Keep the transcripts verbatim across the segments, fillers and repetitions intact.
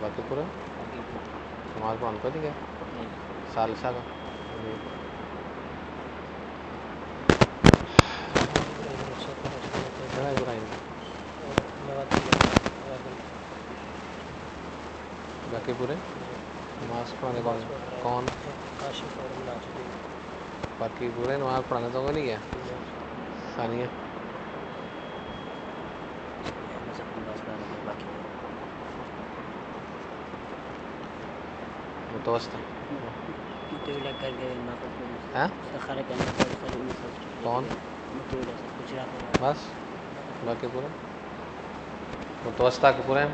باقی پورا نماز پڑھنے کو نہیں گیا سال سال باقی پورے نماز پڑھانے کون کون باقی پورے نماز پڑھانے تو نہیں گیا ثانیہ متوسط کون بس باقی پورے متوسطہ کے پورے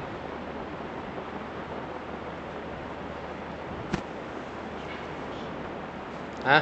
ہاں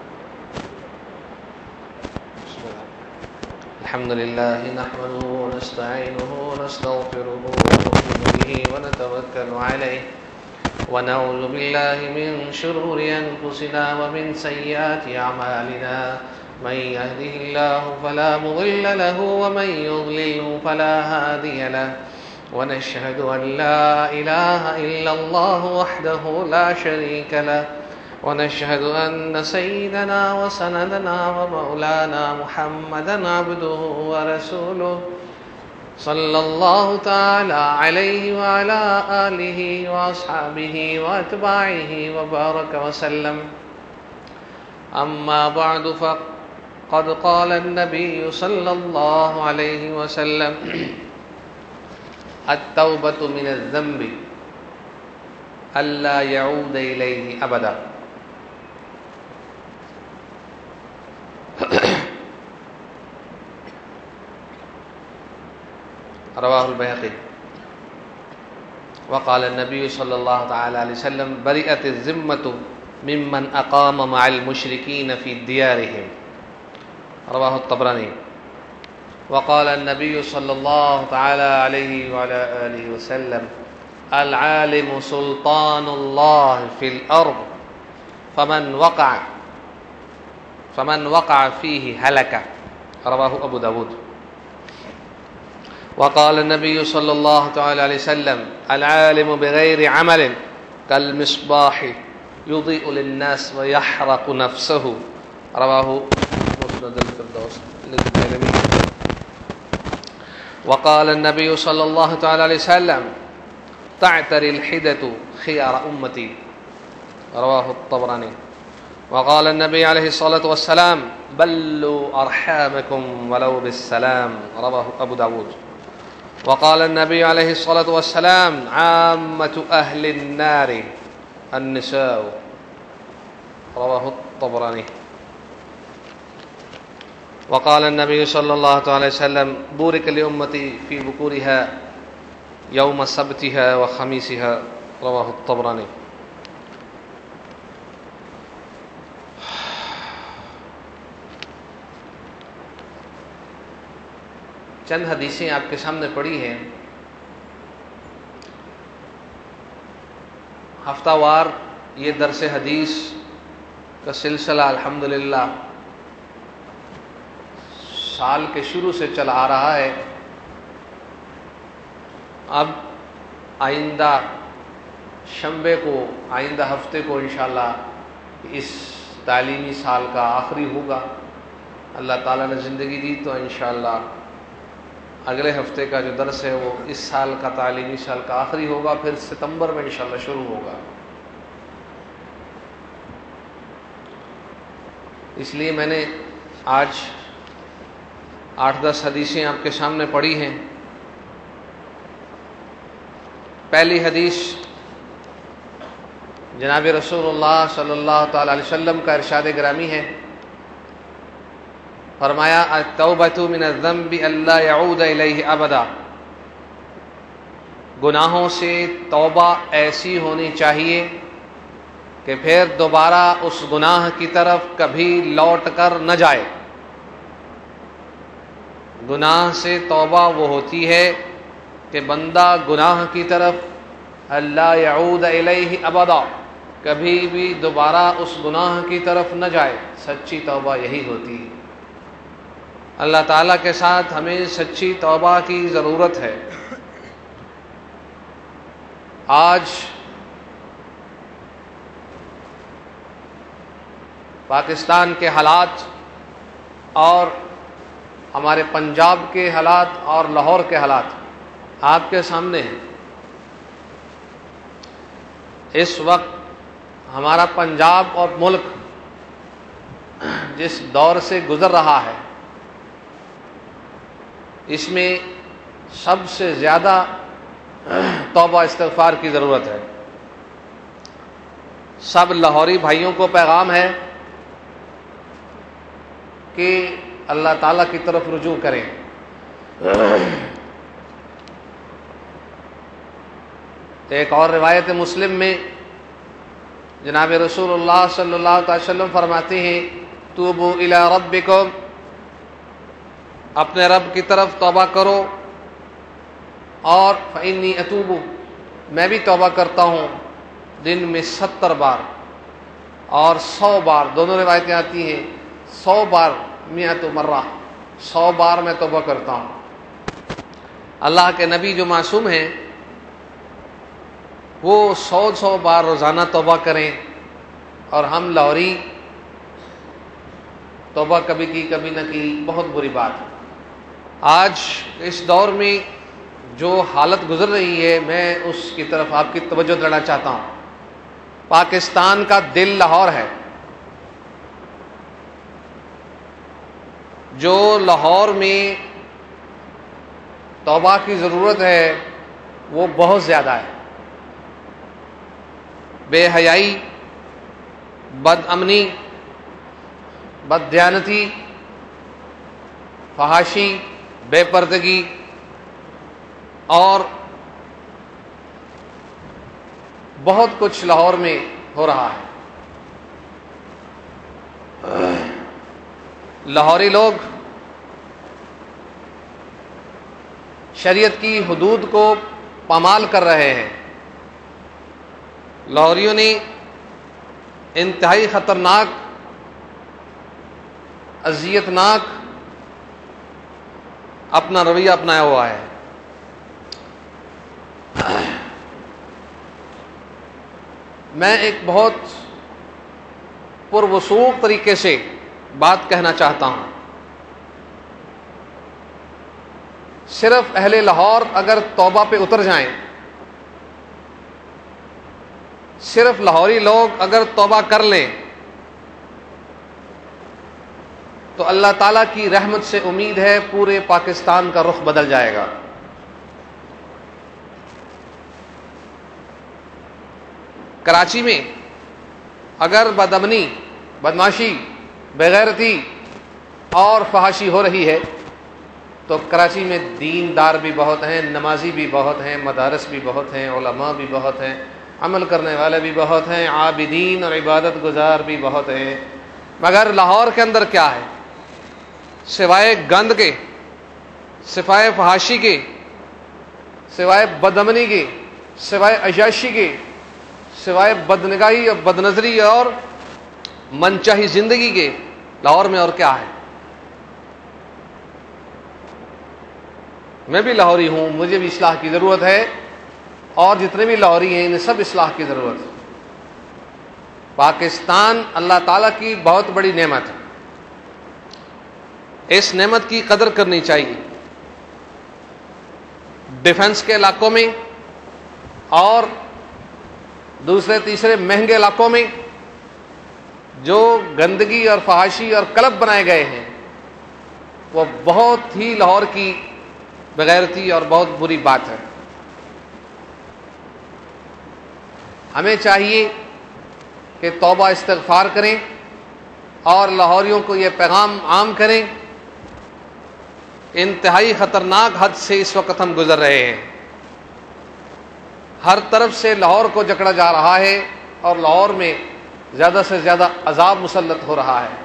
الحمد لله نحمده ونستعينه ونستغفره ونؤمن به ونتوكل عليه ونعوذ بالله من شرور أنفسنا ومن سيئات أعمالنا من يهده الله فلا مضل له ومن يضلل فلا هادي له ونشهد أن لا إله إلا الله وحده لا شريك له ونشهد أن سيدنا وسندنا ومولانا محمدا عبده ورسوله صلى الله تعالى عليه وعلى آله وأصحابه وأتباعه وبارك وسلم أما بعد فقد قال النبي صلى الله عليه وسلم التوبة من الذنب ألا يعود إليه أبدا رواه البيهقي وقال النبي صلى الله تعالى عليه وسلم برئت الذمة ممن أقام مع المشركين في ديارهم رواه الطبراني وقال النبي صلى الله تعالى عليه وعلى آله وسلم العالم سلطان الله في الأرض فمن وقع فمن وقع فيه هلك رواه أبو داود وقال النبي صلى الله تعالى عليه وسلم العالم بغير عمل كالمصباح يضيء للناس ويحرق نفسه رواه مسند الفردوس للدارمي وقال النبي صلى الله تعالى عليه وسلم تعتري الحدة خيار أمتي رواه الطبراني وقال النبي عليه الصلاة والسلام بلوا أرحامكم ولو بالسلام رواه أبو داود وقال النبي عليه الصلاة والسلام عامة أهل النار النساء رواه الطبراني وقال النبي صلى الله عليه وسلم بورك لأمتي في بكورها يوم سبتها وخميسها رواه الطبراني چند حدیثیں آپ کے سامنے پڑھی ہیں ہفتہ وار یہ درس حدیث کا سلسلہ الحمدللہ سال کے شروع سے چلا آ رہا ہے اب آئندہ شنبے کو آئندہ ہفتے کو انشاءاللہ اس تعلیمی سال کا آخری ہوگا اللہ تعالیٰ نے زندگی دی تو انشاءاللہ اگلے ہفتے کا جو درس ہے وہ اس سال کا تعلیمی سال کا آخری ہوگا پھر ستمبر میں انشاءاللہ شروع ہوگا اس لیے میں نے آج آٹھ دس حدیثیں آپ کے سامنے پڑھی ہیں پہلی حدیث جناب رسول اللہ صلی اللہ تعالی علیہ وسلم کا ارشاد گرامی ہے فرمایا التوبۃ من الذنب الا يعود الیہ ابدا گناہوں سے توبہ ایسی ہونی چاہیے کہ پھر دوبارہ اس گناہ کی طرف کبھی لوٹ کر نہ جائے گناہ سے توبہ وہ ہوتی ہے کہ بندہ گناہ کی طرف الا يعود الیہ ابدا کبھی بھی دوبارہ اس گناہ کی طرف نہ جائے سچی توبہ یہی ہوتی ہے اللہ تعالیٰ کے ساتھ ہمیں سچی توبہ کی ضرورت ہے آج پاکستان کے حالات اور ہمارے پنجاب کے حالات اور لاہور کے حالات آپ کے سامنے ہیں۔ اس وقت ہمارا پنجاب اور ملک جس دور سے گزر رہا ہے، اس میں سب سے زیادہ توبہ استغفار کی ضرورت ہے۔ سب لاہوری بھائیوں کو پیغام ہے کہ اللہ تعالیٰ کی طرف رجوع کریں۔ ایک اور روایت مسلم میں جناب رسول اللہ صلی اللہ علیہ وسلم فرماتے ہیں توبوا الی ربکم، اپنے رب کی طرف توبہ کرو، اور فإنی اتوب، میں بھی توبہ کرتا ہوں دن میں ستر بار اور سو بار، دونوں روایتیں آتی ہیں سو بار، مئۃ مرہ، سو بار میں توبہ کرتا ہوں۔ اللہ کے نبی جو معصوم ہیں وہ سو سو بار روزانہ توبہ کریں، اور ہم لاہوری توبہ کبھی کی کبھی نہ کی، بہت بری بات ہے۔ آج اس دور میں جو حالت گزر رہی ہے، میں اس کی طرف آپ کی توجہ دلانا چاہتا ہوں۔ پاکستان کا دل لاہور ہے، جو لاہور میں توبہ کی ضرورت ہے وہ بہت زیادہ ہے۔ بے حیائی، بد امنی، بد دیانتی، فحاشی، بے پردگی اور بہت کچھ لاہور میں ہو رہا ہے۔ لاہوری لوگ شریعت کی حدود کو پامال کر رہے ہیں۔ لاہوریوں نے انتہائی خطرناک، اذیتناک اپنا رویہ اپنایا ہوا ہے۔ میں ایک بہت پروسوخ طریقے سے بات کہنا چاہتا ہوں۔ صرف اہل لاہور اگر توبہ پہ اتر جائیں، صرف لاہوری لوگ اگر توبہ کر لیں تو اللہ تعالیٰ کی رحمت سے امید ہے پورے پاکستان کا رخ بدل جائے گا۔ کراچی میں اگر بدامنی، بدماشی، بےغیرتی اور فحاشی ہو رہی ہے تو کراچی میں دیندار بھی بہت ہیں، نمازی بھی بہت ہیں، مدارس بھی بہت ہیں، علماء بھی بہت ہیں، عمل کرنے والے بھی بہت ہیں، عابدین اور عبادت گزار بھی بہت ہیں۔ مگر لاہور کے اندر کیا ہے؟ سوائے گند کے، سوائے فحاشی کے، سوائے بدامنی کے، سوائے عیاشی کے، سوائے بدنگاہی اور بدنظری اور منچاہی زندگی کے، لاہور میں اور کیا ہے؟ میں بھی لاہوری ہوں، مجھے بھی اصلاح کی ضرورت ہے، اور جتنے بھی لاہوری ہیں انہیں سب اصلاح کی ضرورت ہے۔ پاکستان اللہ تعالیٰ کی بہت بڑی نعمت ہے، اس نعمت کی قدر کرنی چاہیے۔ ڈیفنس کے علاقوں میں اور دوسرے تیسرے مہنگے علاقوں میں جو گندگی اور فحاشی اور کلب بنائے گئے ہیں وہ بہت ہی لاہور کی بغیرتی اور بہت بری بات ہے۔ ہمیں چاہیے کہ توبہ استغفار کریں اور لاہوریوں کو یہ پیغام عام کریں۔ انتہائی خطرناک حد سے اس وقت ہم گزر رہے ہیں، ہر طرف سے لاہور کو جکڑا جا رہا ہے، اور لاہور میں زیادہ سے زیادہ عذاب مسلط ہو رہا ہے۔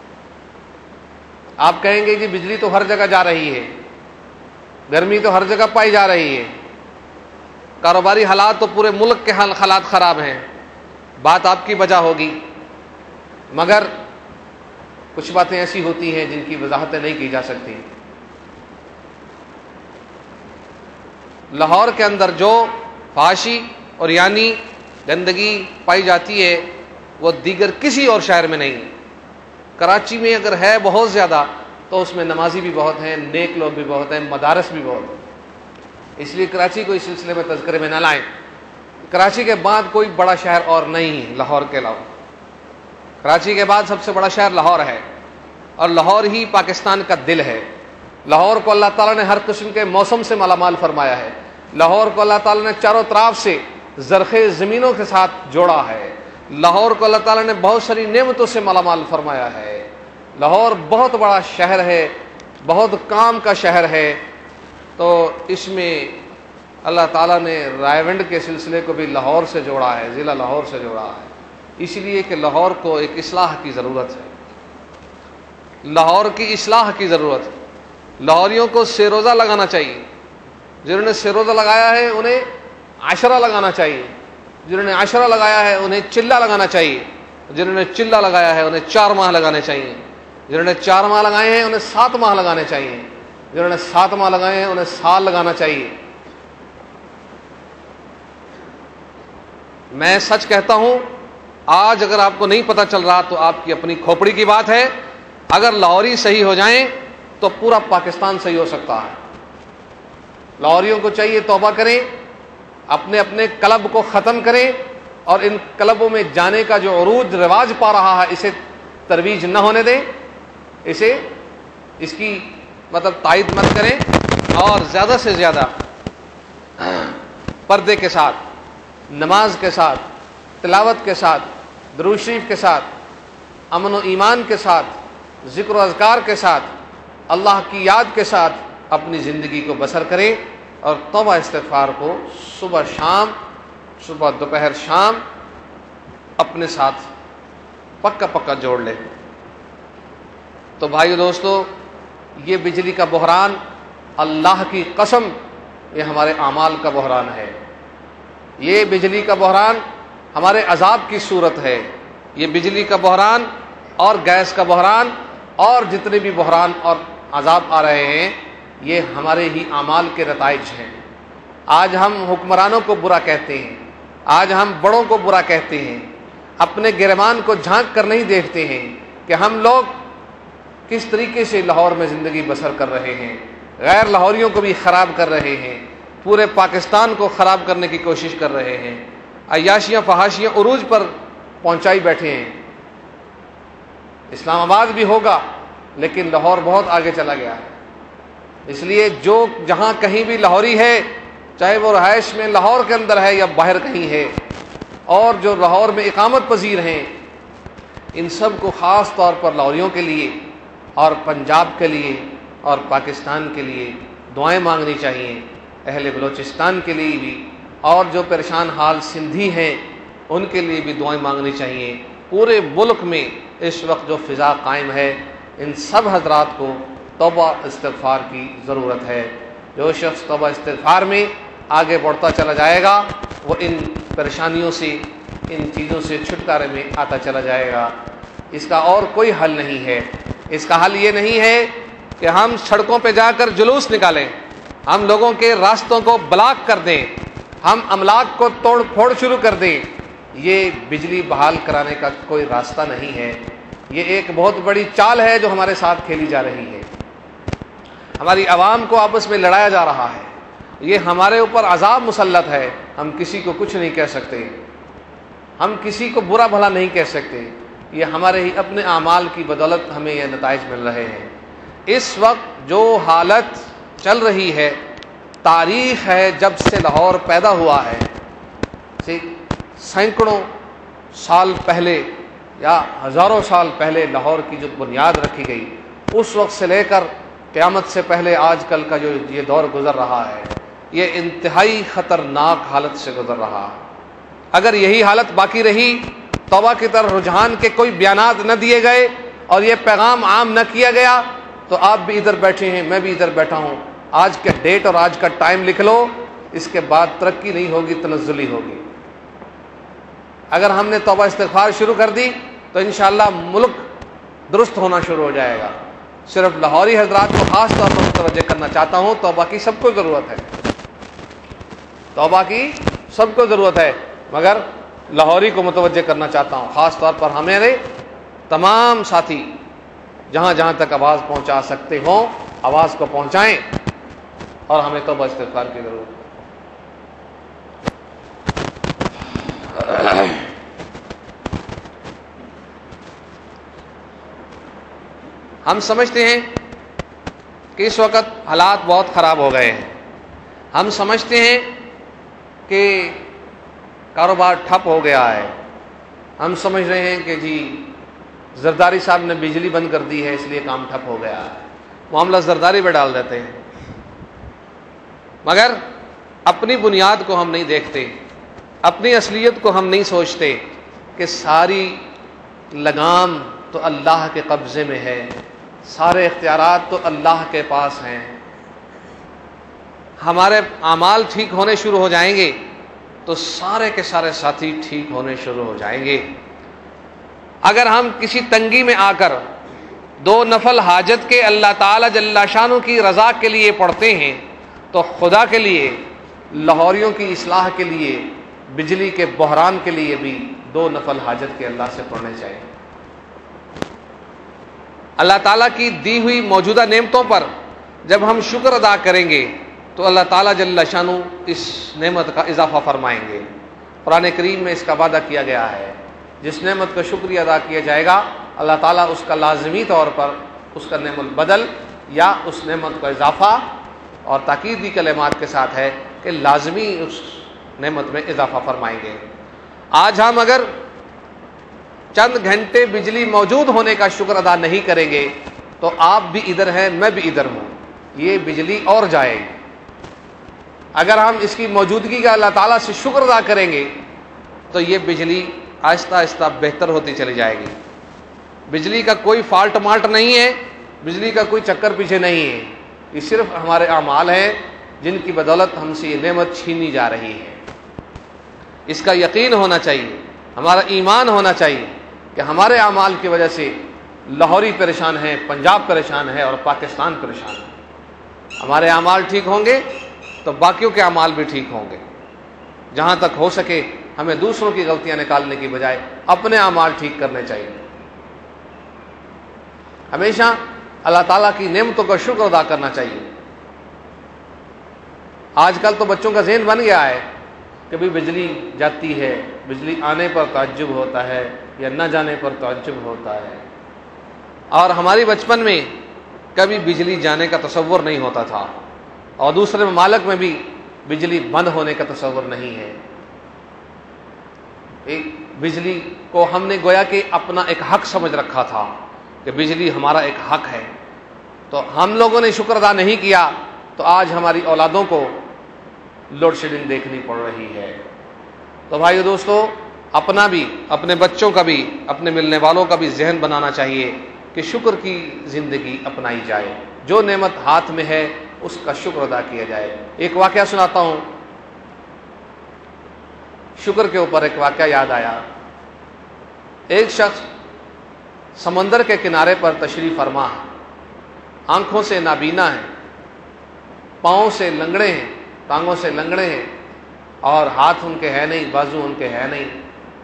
آپ کہیں گے جی بجلی تو ہر جگہ جا رہی ہے، گرمی تو ہر جگہ پائی جا رہی ہے، کاروباری حالات تو پورے ملک کے حالات خراب ہیں، بات آپ کی وجہ ہوگی، مگر کچھ باتیں ایسی ہوتی ہیں جن کی وضاحتیں نہیں کی جا سکتی۔ لاہور کے اندر جو فحاشی اور یعنی گندگی پائی جاتی ہے وہ دیگر کسی اور شہر میں نہیں. کراچی میں اگر ہے بہت زیادہ تو اس میں نمازی بھی بہت ہیں, نیک لوگ بھی بہت ہیں, مدارس بھی بہت ہیں. اس لیے کراچی کو اس سلسلے میں تذکرے میں نہ لائیں. کراچی کے بعد کوئی بڑا شہر اور نہیں ہے لاہور کے علاوہ. کراچی کے بعد سب سے بڑا شہر لاہور ہے, اور لاہور ہی پاکستان کا دل ہے. لاہور کو اللہ تعالیٰ نے ہر قسم کے موسم سے مالا مال فرمایا ہے. لاہور کو اللہ تعالیٰ نے چاروں طرف سے زرخیز زمینوں کے ساتھ جوڑا ہے. لاہور کو اللہ تعالیٰ نے بہت ساری نعمتوں سے مالا مال فرمایا ہے. لاہور بہت بڑا شہر ہے, بہت کام کا شہر ہے. تو اس میں اللہ تعالیٰ نے رائے ونڈ کے سلسلے کو بھی لاہور سے جوڑا ہے, ضلع لاہور سے جوڑا ہے, اس لیے کہ لاہور کو ایک اصلاح کی ضرورت ہے. لاہور کی اصلاح کی ضرورت ہے. لاہوریوں کو سیروزہ لگانا چاہیے. جنہوں نے سیروزہ لگایا ہے انہیں عشرہ لگانا چاہیے. جنہوں نے عشرہ لگایا ہے انہیں چلہ لگانا چاہیے. جنہوں نے چلہ لگایا ہے انہیں چار ماہ لگانے چاہیے. جنہوں نے چار ماہ لگائے ہیں انہیں سات ماہ لگانے چاہیے. جنہوں نے سات ماہ لگائے ہیں انہیں سال لگانا چاہیے. میں سچ کہتا ہوں, آج اگر آپ کو نہیں پتہ چل رہا تو آپ کی اپنی کھوپڑی کی بات ہے. اگر لاہوری صحیح ہو جائیں تو پورا پاکستان صحیح ہو سکتا ہے. لاہوریوں کو چاہیے توبہ کریں, اپنے اپنے کلب کو ختم کریں, اور ان کلبوں میں جانے کا جو عروج رواج پا رہا ہے اسے ترویج نہ ہونے دیں. اسے اس کی مطلب تائید مت کریں, اور زیادہ سے زیادہ پردے کے ساتھ, نماز کے ساتھ, تلاوت کے ساتھ, درود شریف کے ساتھ, امن و ایمان کے ساتھ, ذکر و اذکار کے ساتھ, اللہ کی یاد کے ساتھ اپنی زندگی کو بسر کریں. اور توبہ استغفار کو صبح شام, صبح دوپہر شام اپنے ساتھ پکا پکا جوڑ لیں. تو بھائیو دوستو, یہ بجلی کا بحران اللہ کی قسم یہ ہمارے اعمال کا بحران ہے. یہ بجلی کا بحران ہمارے عذاب کی صورت ہے. یہ بجلی کا بحران اور گیس کا بحران اور جتنے بھی بحران اور عذاب آ رہے ہیں یہ ہمارے ہی اعمال کے نتائج ہیں. آج ہم حکمرانوں کو برا کہتے ہیں, آج ہم بڑوں کو برا کہتے ہیں, اپنے گرمان کو جھانک کر نہیں دیکھتے ہیں کہ ہم لوگ کس طریقے سے لاہور میں زندگی بسر کر رہے ہیں, غیر لاہوریوں کو بھی خراب کر رہے ہیں, پورے پاکستان کو خراب کرنے کی کوشش کر رہے ہیں, عیاشیاں فحاشیاں عروج پر پہنچائی بیٹھے ہیں. اسلام آباد بھی ہوگا لیکن لاہور بہت آگے چلا گیا ہے. اس لیے جو جہاں کہیں بھی لاہوری ہے, چاہے وہ رہائش میں لاہور کے اندر ہے یا باہر کہیں ہے, اور جو لاہور میں اقامت پذیر ہیں, ان سب کو خاص طور پر لاہوریوں کے لیے اور پنجاب کے لیے اور پاکستان کے لیے دعائیں مانگنی چاہیے. اہل بلوچستان کے لیے بھی, اور جو پریشان حال سندھی ہیں ان کے لیے بھی دعائیں مانگنی چاہیے. پورے ملک میں اس وقت جو فضا قائم ہے, ان سب حضرات کو توبہ استغفار کی ضرورت ہے. جو شخص توبہ استغفار میں آگے بڑھتا چلا جائے گا وہ ان پریشانیوں سے, ان چیزوں سے چھٹکارے میں آتا چلا جائے گا. اس کا اور کوئی حل نہیں ہے. اس کا حل یہ نہیں ہے کہ ہم سڑکوں پہ جا کر جلوس نکالیں, ہم لوگوں کے راستوں کو بلاک کر دیں, ہم املاک کو توڑ پھوڑ شروع کر دیں. یہ بجلی بحال کرانے کا کوئی راستہ نہیں ہے. یہ ایک بہت بڑی چال ہے جو ہمارے ساتھ کھیلی جا رہی ہے. ہماری عوام کو آپس میں لڑایا جا رہا ہے. یہ ہمارے اوپر عذاب مسلط ہے. ہم کسی کو کچھ نہیں کہہ سکتے, ہم کسی کو برا بھلا نہیں کہہ سکتے. یہ ہمارے ہی اپنے اعمال کی بدولت ہمیں یہ نتائج مل رہے ہیں. اس وقت جو حالت چل رہی ہے, تاریخ ہے جب سے لاہور پیدا ہوا ہے, سینکڑوں سال پہلے یا ہزاروں سال پہلے لاہور کی جو بنیاد رکھی گئی, اس وقت سے لے کر قیامت سے پہلے آج کل کا جو یہ دور گزر رہا ہے, یہ انتہائی خطرناک حالت سے گزر رہا ہے. اگر یہی حالت باقی رہی, توبہ کی طرف رجحان کے کوئی بیانات نہ دیے گئے اور یہ پیغام عام نہ کیا گیا, تو آپ بھی ادھر بیٹھے ہیں, میں بھی ادھر بیٹھا ہوں, آج کے ڈیٹ اور آج کا ٹائم لکھ لو. اس کے بعد ترقی نہیں ہوگی, تنزلی ہوگی. اگر ہم نے توبہ استغفار شروع کر دی تو انشاءاللہ ملک درست ہونا شروع ہو جائے گا. صرف لاہوری حضرات کو خاص طور پر متوجہ کرنا چاہتا ہوں, توبہ کی سب کو ضرورت ہے, توبہ کی سب کو ضرورت ہے، مگر لاہوری کو متوجہ کرنا چاہتا ہوں، خاص طور پر ہمارے تمام ساتھی جہاں جہاں تک آواز پہنچا سکتے ہوں آواز کو پہنچائیں، اور ہمیں توبہ استغفار کی ضرورت ہے۔ ہم سمجھتے ہیں کہ اس وقت حالات بہت خراب ہو گئے ہیں، ہم سمجھتے ہیں کہ کاروبار ٹھپ ہو گیا ہے، ہم سمجھ رہے ہیں کہ جی زرداری صاحب نے بجلی بند کر دی ہے اس لیے کام ٹھپ ہو گیا ہے، معاملہ زرداری پہ ڈال دیتے ہیں، مگر اپنی بنیاد کو ہم نہیں دیکھتے، اپنی اصلیت کو ہم نہیں سوچتے کہ ساری لگام تو اللہ کے قبضے میں ہے، سارے اختیارات تو اللہ کے پاس ہیں۔ ہمارے اعمال ٹھیک ہونے شروع ہو جائیں گے تو سارے کے سارے ساتھی ٹھیک ہونے شروع ہو جائیں گے۔ اگر ہم کسی تنگی میں آ کر دو نفل حاجت کے اللہ تعالی جل شانہ کی رضا کے لیے پڑھتے ہیں تو خدا کے لیے، لاہوریوں کی اصلاح کے لیے، بجلی کے بحران کے لیے بھی دو نفل حاجت کے اللہ سے پڑھنے چاہیے۔ اللہ تعالیٰ کی دی ہوئی موجودہ نعمتوں پر جب ہم شکر ادا کریں گے تو اللہ تعالیٰ جل شانہ اس نعمت کا اضافہ فرمائیں گے۔ قرآن کریم میں اس کا وعدہ کیا گیا ہے، جس نعمت کا شکریہ ادا کیا جائے گا اللہ تعالیٰ اس کا لازمی طور پر اس کا نعمت بدل یا اس نعمت کا اضافہ، اور تاکیدی کلمات کے ساتھ ہے کہ لازمی اس نعمت میں اضافہ فرمائیں گے۔ آج ہم اگر چند گھنٹے بجلی موجود ہونے کا شکر ادا نہیں کریں گے تو آپ بھی ادھر ہیں، میں بھی ادھر ہوں، یہ بجلی اور جائے گی۔ اگر ہم اس کی موجودگی کا اللہ تعالیٰ سے شکر ادا کریں گے تو یہ بجلی آہستہ آہستہ بہتر ہوتی چلی جائے گی۔ بجلی کا کوئی فالٹ مالٹ نہیں ہے، بجلی کا کوئی چکر پیچھے نہیں ہے، یہ صرف ہمارے اعمال ہیں جن کی بدولت ہم سے یہ نعمت چھینی جا رہی ہے۔ اس کا یقین ہونا چاہیے، ہمارا ایمان ہونا چاہیے کہ ہمارے اعمال کی وجہ سے لاہوری پریشان ہے، پنجاب پریشان ہے اور پاکستان پریشان ہے۔ ہمارے اعمال ٹھیک ہوں گے تو باقیوں کے اعمال بھی ٹھیک ہوں گے۔ جہاں تک ہو سکے ہمیں دوسروں کی غلطیاں نکالنے کی بجائے اپنے اعمال ٹھیک کرنے چاہیے۔ ہمیشہ اللہ تعالیٰ کی نعمتوں کا شکر ادا کرنا چاہیے۔ آج کل تو بچوں کا ذہن بن گیا ہے کہ بھی بجلی جاتی ہے، بجلی آنے پر تعجب ہوتا ہے یا نہ جانے پر تعجب ہوتا ہے، اور ہماری بچپن میں کبھی بجلی جانے کا تصور نہیں ہوتا تھا، اور دوسرے ممالک میں بھی بجلی بند ہونے کا تصور نہیں ہے۔ ایک بجلی کو ہم نے گویا کہ اپنا ایک حق سمجھ رکھا تھا کہ بجلی ہمارا ایک حق ہے، تو ہم لوگوں نے شکر ادا نہیں کیا تو آج ہماری اولادوں کو لوڈ شیڈنگ دیکھنی پڑ رہی ہے۔ تو بھائیو دوستو، اپنا بھی، اپنے بچوں کا بھی، اپنے ملنے والوں کا بھی ذہن بنانا چاہیے کہ شکر کی زندگی اپنائی جائے، جو نعمت ہاتھ میں ہے اس کا شکر ادا کیا جائے۔ ایک واقعہ سناتا ہوں، شکر کے اوپر ایک واقعہ یاد آیا۔ ایک شخص سمندر کے کنارے پر تشریف فرما ہے، آنکھوں سے نابینا ہے، پاؤں سے لنگڑے ہیں، ٹانگوں سے لنگڑے ہیں، اور ہاتھ ان کے ہے نہیں، بازو ان کے ہے نہیں،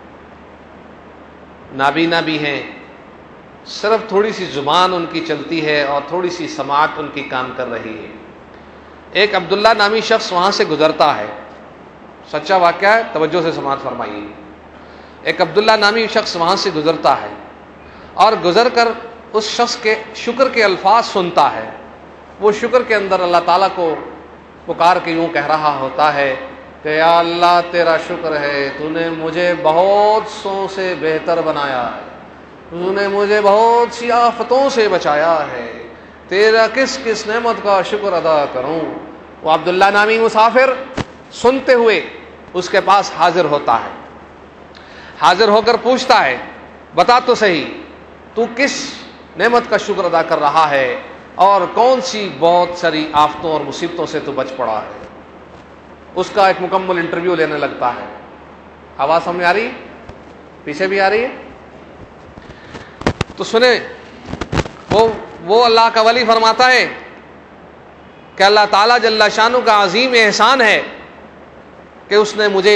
نابینا بھی ہیں، صرف تھوڑی سی زبان ان کی چلتی ہے اور تھوڑی سی سماعت ان کی کام کر رہی ہے۔ ایک عبداللہ نامی شخص وہاں سے گزرتا ہے، سچا واقعہ ہے، توجہ سے سماعت فرمائیے۔ ایک عبداللہ نامی شخص وہاں سے گزرتا ہے اور گزر کر اس شخص کے شکر کے الفاظ سنتا ہے۔ وہ شکر کے اندر اللہ تعالیٰ کو پکار کے یوں کہہ رہا ہوتا ہے کہ یا اللہ تیرا شکر ہے، تو نے مجھے بہت سو سے بہتر بنایا ہے، تو نے مجھے بہت سی آفتوں سے بچایا ہے، تیرا کس کس نعمت کا شکر ادا کروں۔ وہ عبداللہ نامی مسافر سنتے ہوئے اس کے پاس حاضر ہوتا ہے، حاضر ہو کر پوچھتا ہے بتا تو صحیح تو کس نعمت کا شکر ادا کر رہا ہے اور کون سی بہت ساری آفتوں اور مصیبتوں سے تو بچ پڑا ہے۔ اس کا ایک مکمل انٹرویو لینے لگتا ہے۔ آواز سامنے آ رہی ہے؟ پیچھے بھی آ رہی ہے؟ تو سنیں، وہ وہ اللہ کا ولی فرماتا ہے کہ اللہ تعالیٰ جل شانہ کا عظیم احسان ہے کہ اس نے مجھے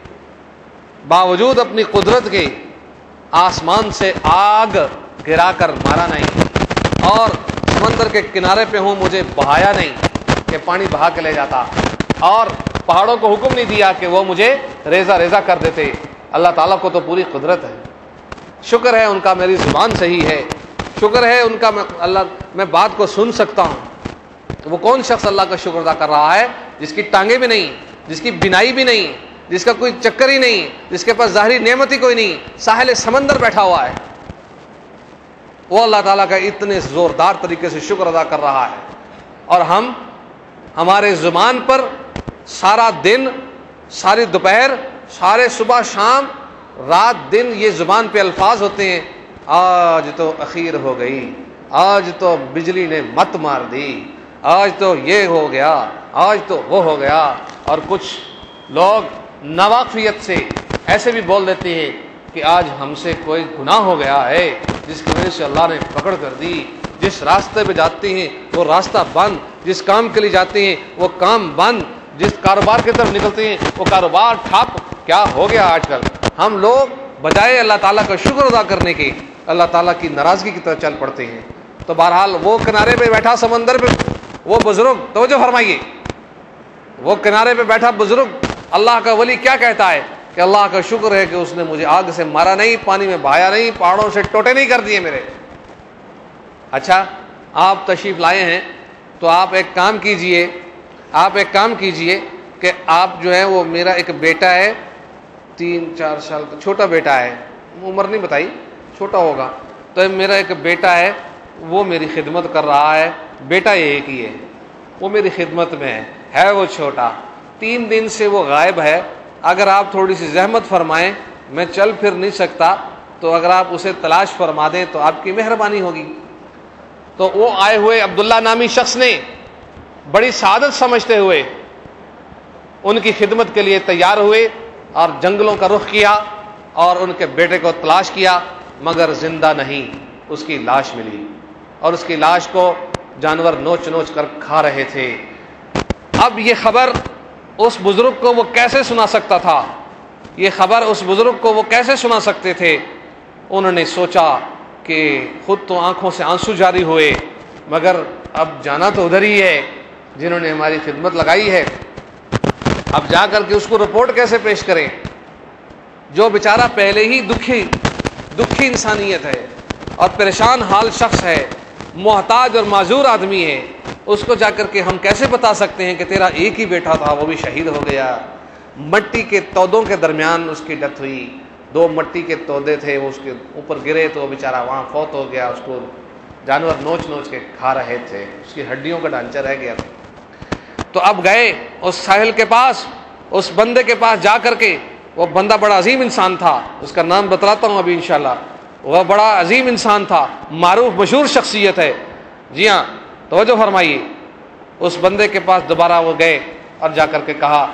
باوجود اپنی قدرت کے آسمان سے آگ گرا کر مارا نہیں، اور سمندر کے کنارے پہ ہوں مجھے بہایا نہیں کہ پانی بہا کے لے جاتا، اور پہاڑوں کو حکم نہیں دیا کہ وہ مجھے ریزہ ریزہ کر دیتے۔ اللہ تعالیٰ کو تو پوری قدرت ہے، شکر ہے ان کا میری زبان صحیح ہے، شکر ہے ان کا میں اللہ میں بات کو سن سکتا ہوں۔ وہ کون شخص اللہ کا شکر ادا کر رہا ہے جس کی ٹانگیں بھی نہیں، جس کی بینائی بھی نہیں، جس کا کوئی چکر ہی نہیں، جس کے پاس ظاہری نعمت ہی کوئی نہیں، ساحل سمندر بیٹھا ہوا ہے، وہ اللہ تعالیٰ کا اتنے زوردار طریقے سے شکر ادا کر رہا ہے، اور ہم ہمارے زبان پر سارا دن، ساری دوپہر، سارے صبح شام، رات دن یہ زبان پہ الفاظ ہوتے ہیں، آج تو اخیر ہو گئی، آج تو بجلی نے مت مار دی، آج تو یہ ہو گیا، آج تو وہ ہو گیا، اور کچھ لوگ ناواقفیت سے ایسے بھی بول دیتے ہیں کہ آج ہم سے کوئی گناہ ہو گیا ہے جس کی وجہ سے اللہ نے پکڑ کر دی، جس راستے پہ جاتے ہیں وہ راستہ بند، جس کام کے لیے جاتے ہیں وہ کام بند، جس کاروبار کی طرف نکلتے ہیں وہ کاروبار ٹھپ۔ کیا ہو گیا آج کل؟ ہم لوگ بجائے اللہ تعالیٰ کا شکر ادا کرنے کے اللہ تعالیٰ کی ناراضگی کی طرف چل پڑتے ہیں۔ تو بہرحال وہ کنارے پہ بیٹھا سمندر پہ وہ بزرگ، توجہ فرمائیے، وہ کنارے پہ بیٹھا بزرگ اللہ کا ولی کیا کہتا ہے کہ اللہ کا شکر ہے کہ اس نے مجھے آگ سے مارا نہیں، پانی میں بہایا نہیں، پہاڑوں سے ٹوٹے نہیں کر دیے میرے۔ اچھا، آپ تشریف لائے ہیں تو آپ ایک کام کیجئے، آپ ایک کام کیجئے کہ آپ جو ہے وہ میرا ایک بیٹا ہے، تین چار سال کا چھوٹا بیٹا ہے، عمر نہیں بتائی، چھوٹا ہوگا، تو میرا ایک بیٹا ہے وہ میری خدمت کر رہا ہے، بیٹا ایک ہی ہے، وہ میری خدمت میں ہے ہے وہ چھوٹا، تین دن سے وہ غائب ہے، اگر آپ تھوڑی سی زحمت فرمائیں، میں چل پھر نہیں سکتا، تو اگر آپ اسے تلاش فرما دیں تو آپ کی مہربانی ہوگی۔ تو وہ آئے ہوئے عبداللہ نامی شخص نے بڑی سعادت سمجھتے ہوئے ان کی خدمت کے لیے تیار ہوئے اور جنگلوں کا رخ کیا اور ان کے بیٹے کو تلاش کیا، مگر زندہ نہیں، اس کی لاش ملی، اور اس کی لاش کو جانور نوچ نوچ کر کھا رہے تھے۔ اب یہ خبر اس بزرگ کو وہ کیسے سنا سکتا تھا؟ یہ خبر اس بزرگ کو وہ کیسے سنا سکتے تھے؟ انہوں نے سوچا کہ خود تو آنکھوں سے آنسو جاری ہوئے، مگر اب جانا تو ادھر ہی ہے جنہوں نے ہماری خدمت لگائی ہے، اب جا کر کے اس کو رپورٹ کیسے پیش کریں؟ جو بیچارہ پہلے ہی دکھی دکھی انسانیت ہے اور پریشان حال شخص ہے، محتاج اور معذور آدمی ہے، اس کو جا کر کے ہم کیسے بتا سکتے ہیں کہ تیرا ایک ہی بیٹا تھا وہ بھی شہید ہو گیا، مٹی کے تودوں کے درمیان اس کی ڈیتھ ہوئی، دو مٹی کے تودے تھے، وہ اس کے اوپر گرے تو وہ بیچارہ وہاں فوت ہو گیا، اس کو جانور نوچ نوچ کے کھا رہے تھے، اس کی ہڈیوں کا ڈھانچہ رہ گیا تھا۔ تو اب گئے اس ساحل کے پاس، اس بندے کے پاس جا کر کے، وہ بندہ بڑا عظیم انسان تھا، اس کا نام بتلاتا ہوں ابھی انشاءاللہ، وہ بڑا عظیم انسان تھا، معروف مشہور شخصیت ہے، جی ہاں توجہ فرمائیے۔ اس بندے کے پاس دوبارہ وہ گئے اور جا کر کے کہا،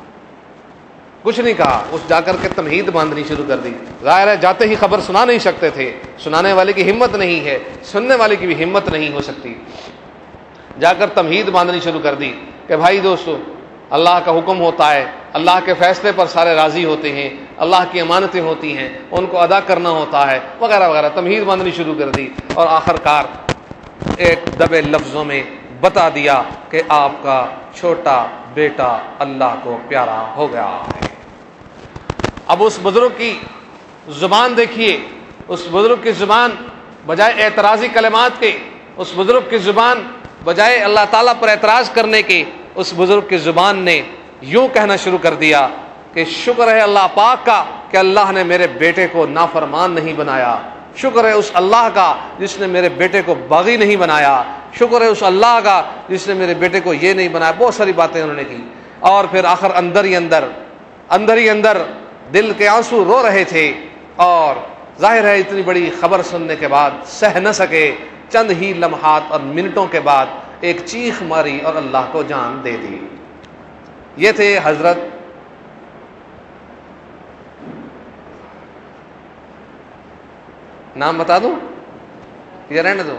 کچھ نہیں کہا، اس جا کر کے تمہید باندھنی شروع کر دی، ظاہر ہے جاتے ہی خبر سنا نہیں سکتے تھے، سنانے والے کی ہمت نہیں ہے، سننے والے کی بھی ہمت نہیں ہو سکتی، جا کر تمہید باندھنی شروع کر دی کہ بھائی دوستو، اللہ کا حکم ہوتا ہے، اللہ کے فیصلے پر سارے راضی ہوتے ہیں، اللہ کی امانتیں ہوتی ہیں، ان کو ادا کرنا ہوتا ہے، وغیرہ وغیرہ، تمہید باندھنی شروع کر دی، اور آخر کار ایک دبے لفظوں میں بتا دیا کہ آپ کا چھوٹا بیٹا اللہ کو پیارا ہو گیا ہے۔ اب اس بزرگ کی زبان دیکھیے، اس بزرگ کی زبان بجائے اعتراضی کلمات کے، اس بزرگ کی زبان بجائے اللہ تعالیٰ پر اعتراض کرنے کے، اس بزرگ کی زبان نے یوں کہنا شروع کر دیا کہ شکر ہے اللہ پاک کا کہ اللہ نے میرے بیٹے کو نافرمان نہیں بنایا، شکر ہے اس اللہ کا جس نے میرے بیٹے کو باغی نہیں بنایا، شکر ہے اس اللہ کا جس نے میرے بیٹے کو یہ نہیں بنایا، بہت ساری باتیں انہوں نے کی، اور پھر آخر اندر ہی اندر اندر ہی اندر دل کے آنسو رو رہے تھے، اور ظاہر ہے اتنی بڑی خبر سننے کے بعد سہ نہ سکے، چند ہی لمحات اور منٹوں کے بعد ایک چیخ ماری اور اللہ کو جان دے دی۔ یہ تھے حضرت نام بتا دوں یا رہنے دوں؟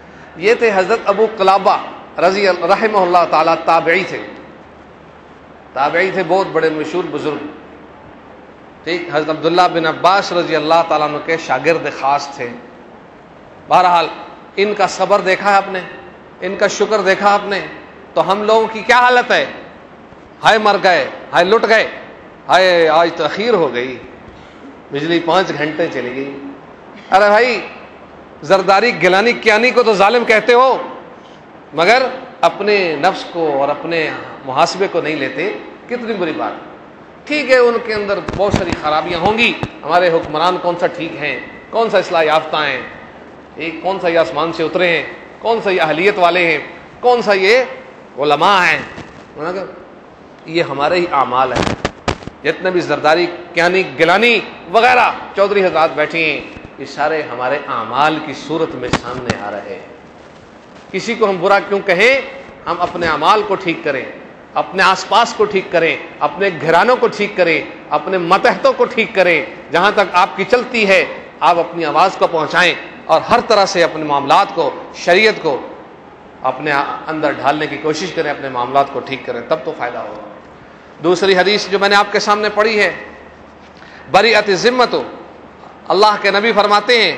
یہ تھے حضرت ابو قلابہ رضی رحمہ اللہ تعالی، تابعی تھے، تابعی تھے، بہت بڑے مشہور بزرگ، ٹھیک، حضرت عبداللہ بن عباس رضی اللہ تعالیٰ عنہ کے شاگرد خاص تھے۔ بہرحال ان کا صبر دیکھا ہے آپ نے، ان کا شکر دیکھا آپ نے، تو ہم لوگوں کی کیا حالت ہے؟ ہائے مر گئے، ہائے لٹ گئے، ہائے آج تاخیر ہو گئی، بجلی پانچ گھنٹے چلی گئی۔ ارے بھائی زرداری گیلانی کیانی کو تو ظالم کہتے ہو، مگر اپنے نفس کو اور اپنے محاسبے کو نہیں لیتے، کتنی بری بات۔ ٹھیک ہے ان کے اندر بہت ساری خرابیاں ہوں گی، ہمارے حکمران کون سا ٹھیک ہیں، کون سا اصلاح یافتہ ہیں، ایک کون سا یہ آسمان سے اترے ہیں، کون سا یہ اہلیت والے ہیں، کون سا یہ علماء ہیں، مگر یہ ہمارے ہی اعمال ہیں۔ جتنے بھی زرداری کیانی گیلانی وغیرہ چودھری حضرات بیٹھے ہیں، یہ سارے ہمارے اعمال کی صورت میں سامنے آ رہے ہیں۔ کسی کو ہم برا کیوں کہیں؟ ہم اپنے اعمال کو ٹھیک کریں، اپنے آس پاس کو ٹھیک کریں، اپنے گھرانوں کو ٹھیک کریں، اپنے ماتحتوں کو ٹھیک کریں، جہاں تک آپ کی چلتی ہے آپ اپنی آواز کو پہنچائیں، اور ہر طرح سے اپنے معاملات کو، شریعت کو اپنے اندر ڈھالنے کی کوشش کریں، اپنے معاملات کو ٹھیک کریں، تب تو فائدہ ہوگا۔ دوسری حدیث جو میں نے آپ کے سامنے پڑھی ہے، بریئت الذمۃ، اللہ کے نبی فرماتے ہیں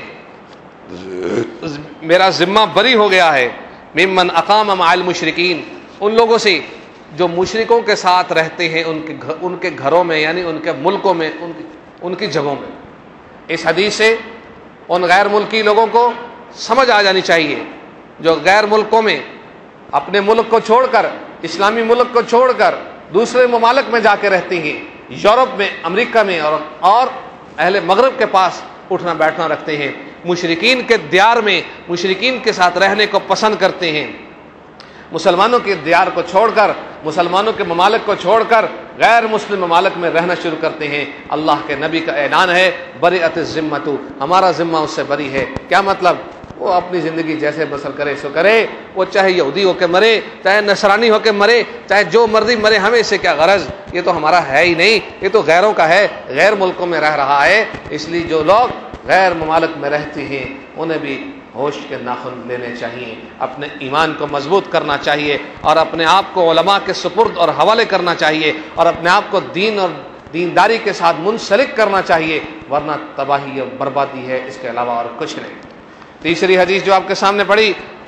میرا ذمہ بری ہو گیا ہے، ممن اقام مع المشرکین، ان لوگوں سے جو مشرکوں کے ساتھ رہتے ہیں، ان کے ان کے گھروں میں، یعنی ان کے ملکوں میں، ان کی ان کی جگہوں میں۔ اس حدیث سے ان غیر ملکی لوگوں کو سمجھ آ جانی چاہیے جو غیر ملکوں میں اپنے ملک کو چھوڑ کر، اسلامی ملک کو چھوڑ کر دوسرے ممالک میں جا کے رہتے ہیں، یورپ میں، امریکہ میں اور اور اہل مغرب کے پاس اٹھنا بیٹھنا رکھتے ہیں، مشرکین کے دیار میں مشرکین کے ساتھ رہنے کو پسند کرتے ہیں، مسلمانوں کے دیار کو چھوڑ کر، مسلمانوں کے ممالک کو چھوڑ کر غیر مسلم ممالک میں رہنا شروع کرتے ہیں۔ اللہ کے نبی کا اعلان ہے بریئت الذمۃ، ہمارا ذمہ اس سے بری ہے۔ کیا مطلب؟ وہ اپنی زندگی جیسے بسر کرے سو کرے، وہ چاہے یہودی ہو کے مرے، چاہے نصرانی ہو کے مرے، چاہے جو مرضی مرے، ہمیں اس سے کیا غرض، یہ تو ہمارا ہے ہی نہیں، یہ تو غیروں کا ہے، غیر ملکوں میں رہ رہا ہے۔ اس لیے جو لوگ غیر ممالک میں رہتے ہیں انہیں بھی ہوش کے ناخن لینے چاہیے، اپنے ایمان کو مضبوط کرنا چاہیے، اور اپنے آپ کو علماء کے سپرد اور حوالے کرنا چاہیے، اور اپنے آپ کو دین اور دینداری کے ساتھ منسلک کرنا چاہیے، ورنہ تباہی اور بربادی ہے، اس کے علاوہ اور کچھ نہیں۔ تیسری حدیث جو آپ کے سامنے پڑھی،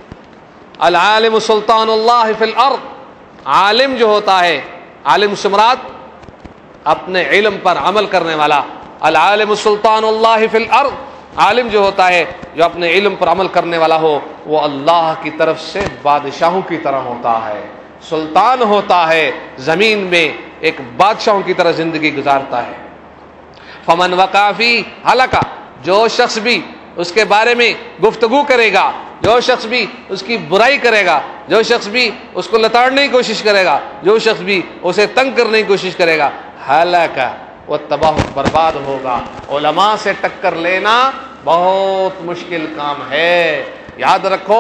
العالم سلطان اللہ فی الارض، عالم جو ہوتا ہے، عالم سے مراد اپنے علم پر عمل کرنے والا، العالم سلطان اللہ فی الارض، عالم جو ہوتا ہے جو اپنے علم پر عمل کرنے والا ہو، وہ اللہ کی طرف سے بادشاہوں کی طرح ہوتا ہے، سلطان ہوتا ہے، زمین میں ایک بادشاہوں کی طرح زندگی گزارتا ہے۔ فمن وقع فی ہلکا، جو شخص بھی اس کے بارے میں گفتگو کرے گا، جو شخص بھی اس کی برائی کرے گا، جو شخص بھی اس کو لتاڑنے کی کوشش کرے گا، جو شخص بھی اسے تنگ کرنے کی کوشش کرے گا، ہلاکا، وہ تباہ برباد ہوگا۔ علماء سے ٹکر لینا بہت مشکل کام ہے، یاد رکھو،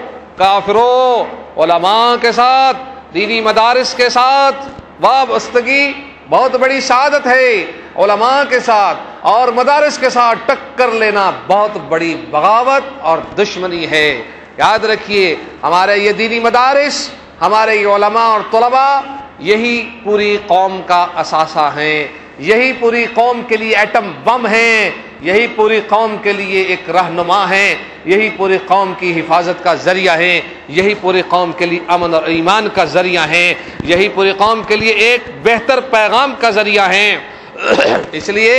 کافروں علماء کے ساتھ، دینی مدارس کے ساتھ وابستگی بہت بڑی سعادت ہے، علماء کے ساتھ اور مدارس کے ساتھ ٹکر لینا بہت بڑی بغاوت اور دشمنی ہے۔ یاد رکھیے، ہمارے یہ دینی مدارس، ہمارے یہ علماء اور طلباء، یہی پوری قوم کا اثاثہ ہیں، یہی پوری قوم کے لیے ایٹم بم ہیں، یہی پوری قوم کے لیے ایک رہنما ہیں، یہی پوری قوم کی حفاظت کا ذریعہ ہیں، یہی پوری قوم کے لیے امن اور ایمان کا ذریعہ ہیں، یہی پوری قوم کے لیے ایک بہتر پیغام کا ذریعہ ہیں۔ اس لیے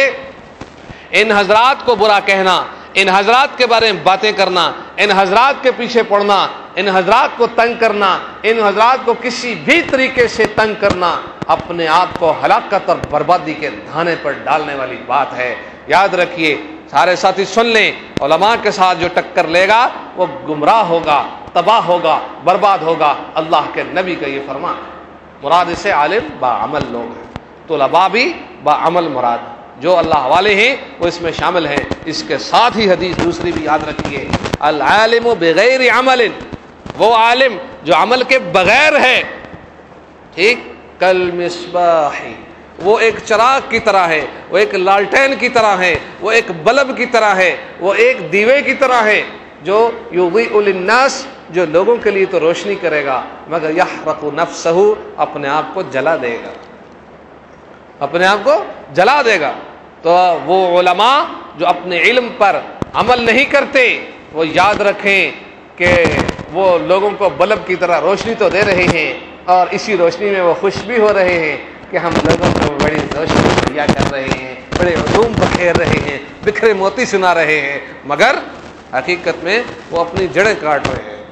ان حضرات کو برا کہنا، ان حضرات کے بارے میں باتیں کرنا، ان حضرات کے پیچھے پڑنا، ان حضرات کو تنگ کرنا، ان حضرات کو کسی بھی طریقے سے تنگ کرنا، اپنے آپ کو ہلاکت اور بربادی کے دھانے پر ڈالنے والی بات ہے۔ یاد رکھیے، سارے ساتھی سن لیں، علماء کے ساتھ جو ٹکر لے گا وہ گمراہ ہوگا، تباہ ہوگا، برباد ہوگا۔ اللہ کے نبی کا یہ فرمان ہے۔ مراد سے عالم با عمل لوگ ہیں، طلباء بھی با عمل مراد، جو اللہ والے ہیں وہ اس میں شامل ہیں۔ اس کے ساتھ ہی حدیث دوسری بھی یاد رکھیے، العالم بغیر عمل، وہ عالم جو عمل کے بغیر ہے، ٹھیک، کل مصباح، وہ ایک چراغ کی طرح ہے، وہ ایک لالٹین کی طرح ہے، وہ ایک بلب کی طرح ہے، وہ ایک دیوے کی طرح ہے، جو یضیء للناس، جو لوگوں کے لیے تو روشنی کرے گا، مگر یحرق نفسہ، اپنے آپ کو جلا دے گا۔ اپنے آپ کو جلا دے گا. تو وہ علماء جو اپنے علم پر عمل نہیں کرتے وہ یاد رکھیں کہ وہ لوگوں کو بلب کی طرح روشنی تو دے رہے ہیں اور اسی روشنی میں وہ خوش بھی ہو رہے ہیں کہ ہم لوگوں کو بڑی روشنی مہیا کر رہے ہیں، بڑے علوم بکھیر رہے ہیں، بکھرے موتی سنا رہے ہیں، مگر حقیقت میں وہ اپنی جڑیں کاٹ رہے ہیں.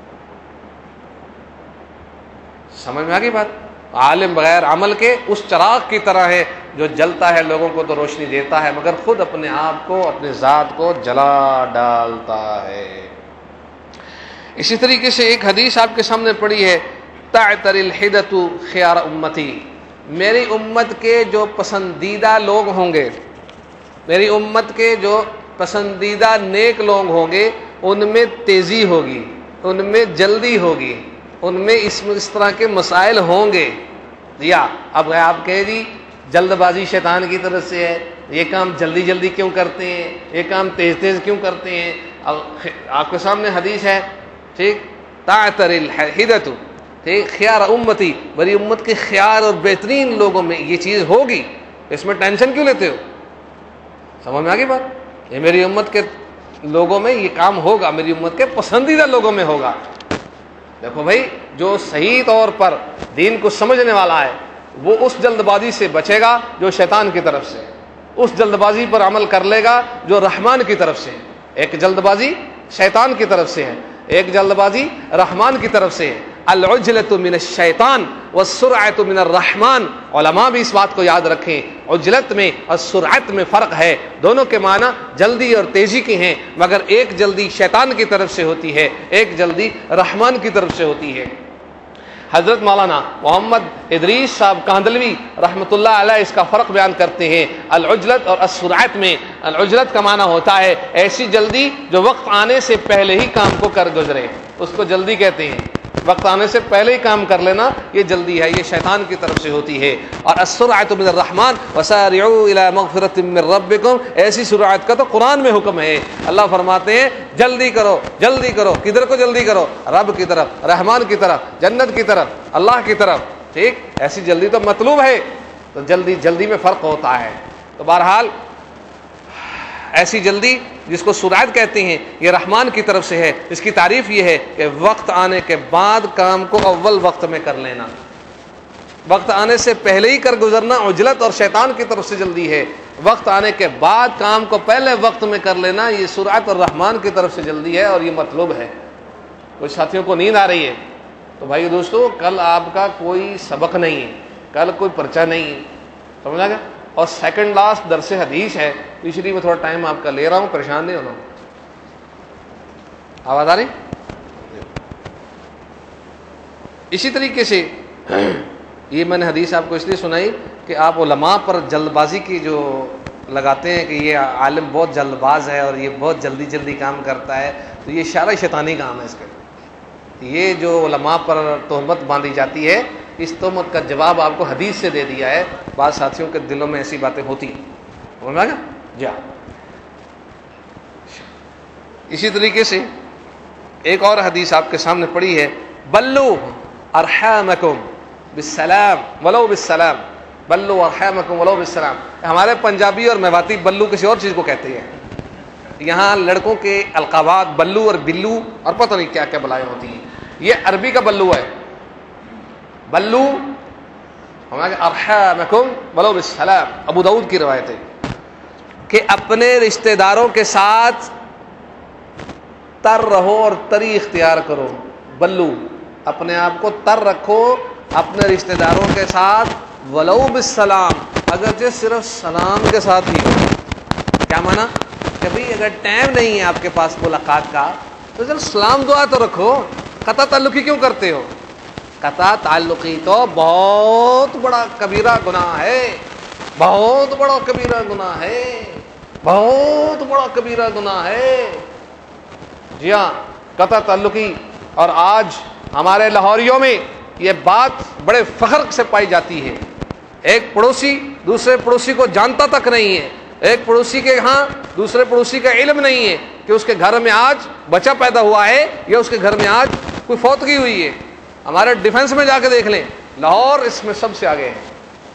سمجھ میں آ گئی بات؟ عالم بغیر عمل کے اس چراغ کی طرح ہے جو جلتا ہے، لوگوں کو تو روشنی دیتا ہے مگر خود اپنے آپ کو، اپنے ذات کو جلا ڈالتا ہے. اسی طریقے سے ایک حدیث آپ کے سامنے پڑی ہے، تعتر الحدۃ خیار امتی، میری امت کے جو پسندیدہ لوگ ہوں گے، میری امت کے جو پسندیدہ نیک لوگ ہوں گے ان میں تیزی ہوگی، ان میں جلدی ہوگی، ان میں اس اس طرح کے مسائل ہوں گے. یا اب آپ کہیں جی جلد بازی شیطان کی طرف سے ہے، یہ کام جلدی جلدی کیوں کرتے ہیں، یہ کام تیز تیز کیوں کرتے ہیں؟ آپ کے سامنے حدیث ہے، ٹھیک، تعتر الحدۃ، ٹھیک، خیار امتی، بری امت کے خیار اور بہترین لوگوں میں یہ چیز ہوگی، اس میں ٹینشن کیوں لیتے ہو؟ سمجھ میں آ گئی بات؟ یہ میری امت کے لوگوں میں یہ کام ہوگا، میری امت کے پسندیدہ لوگوں میں ہوگا. دیکھو بھائی، جو صحیح طور پر دین کو سمجھنے والا ہے وہ اس جلد بازی سے بچے گا جو شیطان کی طرف سے، اس جلد بازی پر عمل کر لے گا جو رحمان کی طرف سے. ایک جلد بازی شیطان کی طرف سے ہے، ایک جلد بازی رحمان کی طرف سے ہے. العجلۃ من الشیطان والسرعۃ من الرحمن. علماء بھی اس بات کو یاد رکھیں، عجلت میں اور سرعت میں فرق ہے، دونوں کے معنی جلدی اور تیزی کے ہیں، مگر ایک جلدی شیطان کی طرف سے ہوتی ہے، ایک جلدی رحمان کی طرف سے ہوتی ہے. حضرت مولانا محمد ادریس صاحب کاندلوی رحمۃ اللہ علیہ اس کا فرق بیان کرتے ہیں العجلت اور السرعت میں. العجلت کا معنی ہوتا ہے ایسی جلدی جو وقت آنے سے پہلے ہی کام کو کر گزرے، اس کو جلدی کہتے ہیں. وقت آنے سے پہلے ہی کام کر لینا یہ جلدی ہے، یہ شیطان کی طرف سے ہوتی ہے. اور السرعۃ من الرحمن وسارعوا الی مغفرۃ من ربکم، ایسی سرعت کا تو قرآن میں حکم ہے. اللہ فرماتے ہیں جلدی کرو، جلدی کرو. کدھر کو جلدی کرو؟ رب کی طرف، رحمان کی طرف، جنت کی طرف، اللہ کی طرف. ٹھیک، ایسی جلدی تو مطلوب ہے. تو جلدی جلدی میں فرق ہوتا ہے. تو بہرحال ایسی جلدی جس کو سرعت کہتے ہیں یہ رحمان کی طرف سے ہے. اس کی تعریف یہ ہے کہ وقت آنے کے بعد کام کو اول وقت میں کر لینا، وقت آنے سے پہلے ہی کر گزرنا عجلت اور شیطان کی طرف سے جلدی ہے. وقت آنے کے بعد کام کو پہلے وقت میں کر لینا یہ سرعت اور رحمان کی طرف سے جلدی ہے اور یہ مطلوب ہے. کچھ ساتھیوں کو نیند آ رہی ہے تو بھائی دوستو کل آپ کا کوئی سبق نہیں ہے، کل کوئی پرچہ نہیں ہے، سمجھا گیا؟ اور سیکنڈ لاسٹ درس حدیث ہے، اس لیے میں تھوڑا ٹائم آپ کا لے رہا ہوں، پریشان نہیں ہونا. آواز آ رہی؟ اسی طریقے سے یہ میں نے حدیث آپ کو اس لیے سنائی کہ آپ علماء پر جلد بازی کی جو لگاتے ہیں کہ یہ عالم بہت جلد باز ہے اور یہ بہت جلدی جلدی کام کرتا ہے، تو یہ اشارہ شیطانی کام ہے. اس کے یہ جو علماء پر تہمت باندھی جاتی ہے، اس تہمت کا جواب آپ کو حدیث سے دے دیا ہے. بعض ساتھیوں کے دلوں میں ایسی باتیں ہوتی ہیں، سمجھ گا جی. اسی طریقے سے ایک اور حدیث آپ کے سامنے پڑی ہے، بلو ارحامکم بالسلام ولو بالسلام، بلو ارحامکم ولو بالسلام. ہمارے پنجابی اور میواتی بلو کسی اور چیز کو کہتے ہیں. یہاں لڑکوں کے القابات بلو اور بلو اور پتہ نہیں کیا کیا بلائیں ہوتی ہیں. یہ عربی کا بلو ہے. بلو ہمارے ارحامکم ولو بالسلام، ابو داؤد کی روایت ہے کہ اپنے رشتہ داروں کے ساتھ تر رہو اور تری اختیار کرو. بلو، اپنے آپ کو تر رکھو اپنے رشتہ داروں کے ساتھ، ولو بالسلام، اگرچہ صرف سلام کے ساتھ ہی. کیا مانا کہ بھئی اگر ٹائم نہیں ہے آپ کے پاس ملاقات کا تو چل سلام دعا تو رکھو. قطع تعلقی کیوں کرتے ہو؟ قطع تعلقی تو بہت بڑا کبیرہ گناہ ہے، بہت بڑا کبیرہ گناہ ہے، بہت بڑا کبیرہ گناہ ہے. جی ہاں، قطع تعلقی. اور آج ہمارے لاہوریوں میں یہ بات بڑے فخر سے پائی جاتی ہے. ایک پڑوسی دوسرے پڑوسی کو جانتا تک نہیں ہے، ایک پڑوسی کے ہاں دوسرے پڑوسی کا علم نہیں ہے کہ اس کے گھر میں آج بچہ پیدا ہوا ہے یا اس کے گھر میں آج کوئی فوتگی ہوئی ہے. ہمارے ڈیفنس میں جا کے دیکھ لیں، لاہور اس میں سب سے آگے ہے.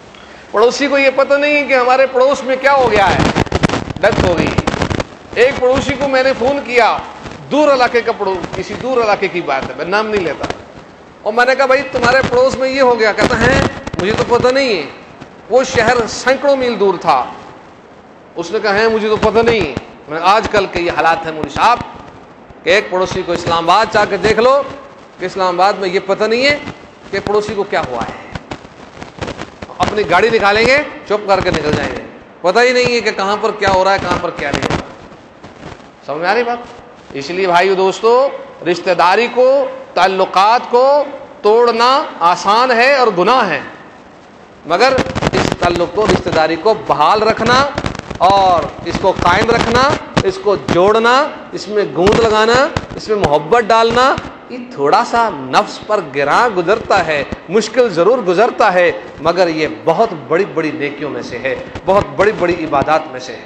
پڑوسی کو یہ پتہ نہیں کہ ہمارے پڑوس میں کیا ہو گیا ہے، ڈیتھ ہو گئی۔ ایک پڑوسی کو میں نے فون کیا، دور علاقے کا پڑوس، کسی دور علاقے کی بات ہے، میں نام نہیں لیتا، اور میں نے کہا بھائی تمہارے پڑوس میں یہ ہو گیا، کہتا ہے مجھے تو پتہ نہیں ہے، وہ شہر سینکڑوں میل دور تھا۔ اس نے کہا ہے مجھے تو پتہ نہیں ہے۔ میں آج کل کے یہ حالات ہیں مولوی صاحب کہ ایک پڑوسی کو اسلام آباد جا کے دیکھ لو کہ اسلام آباد میں یہ پتہ نہیں ہے کہ پڑوسی کو کیا ہوا ہے، اپنی گاڑی نکالیں گے چپ کر کے نکل جائیں گے، پتہ ہی نہیں ہے کہ کہاں پر کیا ہو رہا ہے، کہاں پر کیا نہیں ہو رہا۔ سمجھ میں آ رہی بات؟ اس لیے بھائیو دوستو، رشتہ داری کو، تعلقات کو توڑنا آسان ہے اور گناہ ہے، مگر اس تعلق کو، رشتہ داری کو بحال رکھنا اور اس کو قائم رکھنا، اس کو جوڑنا، اس میں گوند لگانا، اس میں محبت ڈالنا، یہ تھوڑا سا نفس پر گراں گزرتا ہے، مشکل ضرور گزرتا ہے، مگر یہ بہت بڑی بڑی نیکیوں میں سے ہے، بہت بڑی بڑی عبادات میں سے ہے۔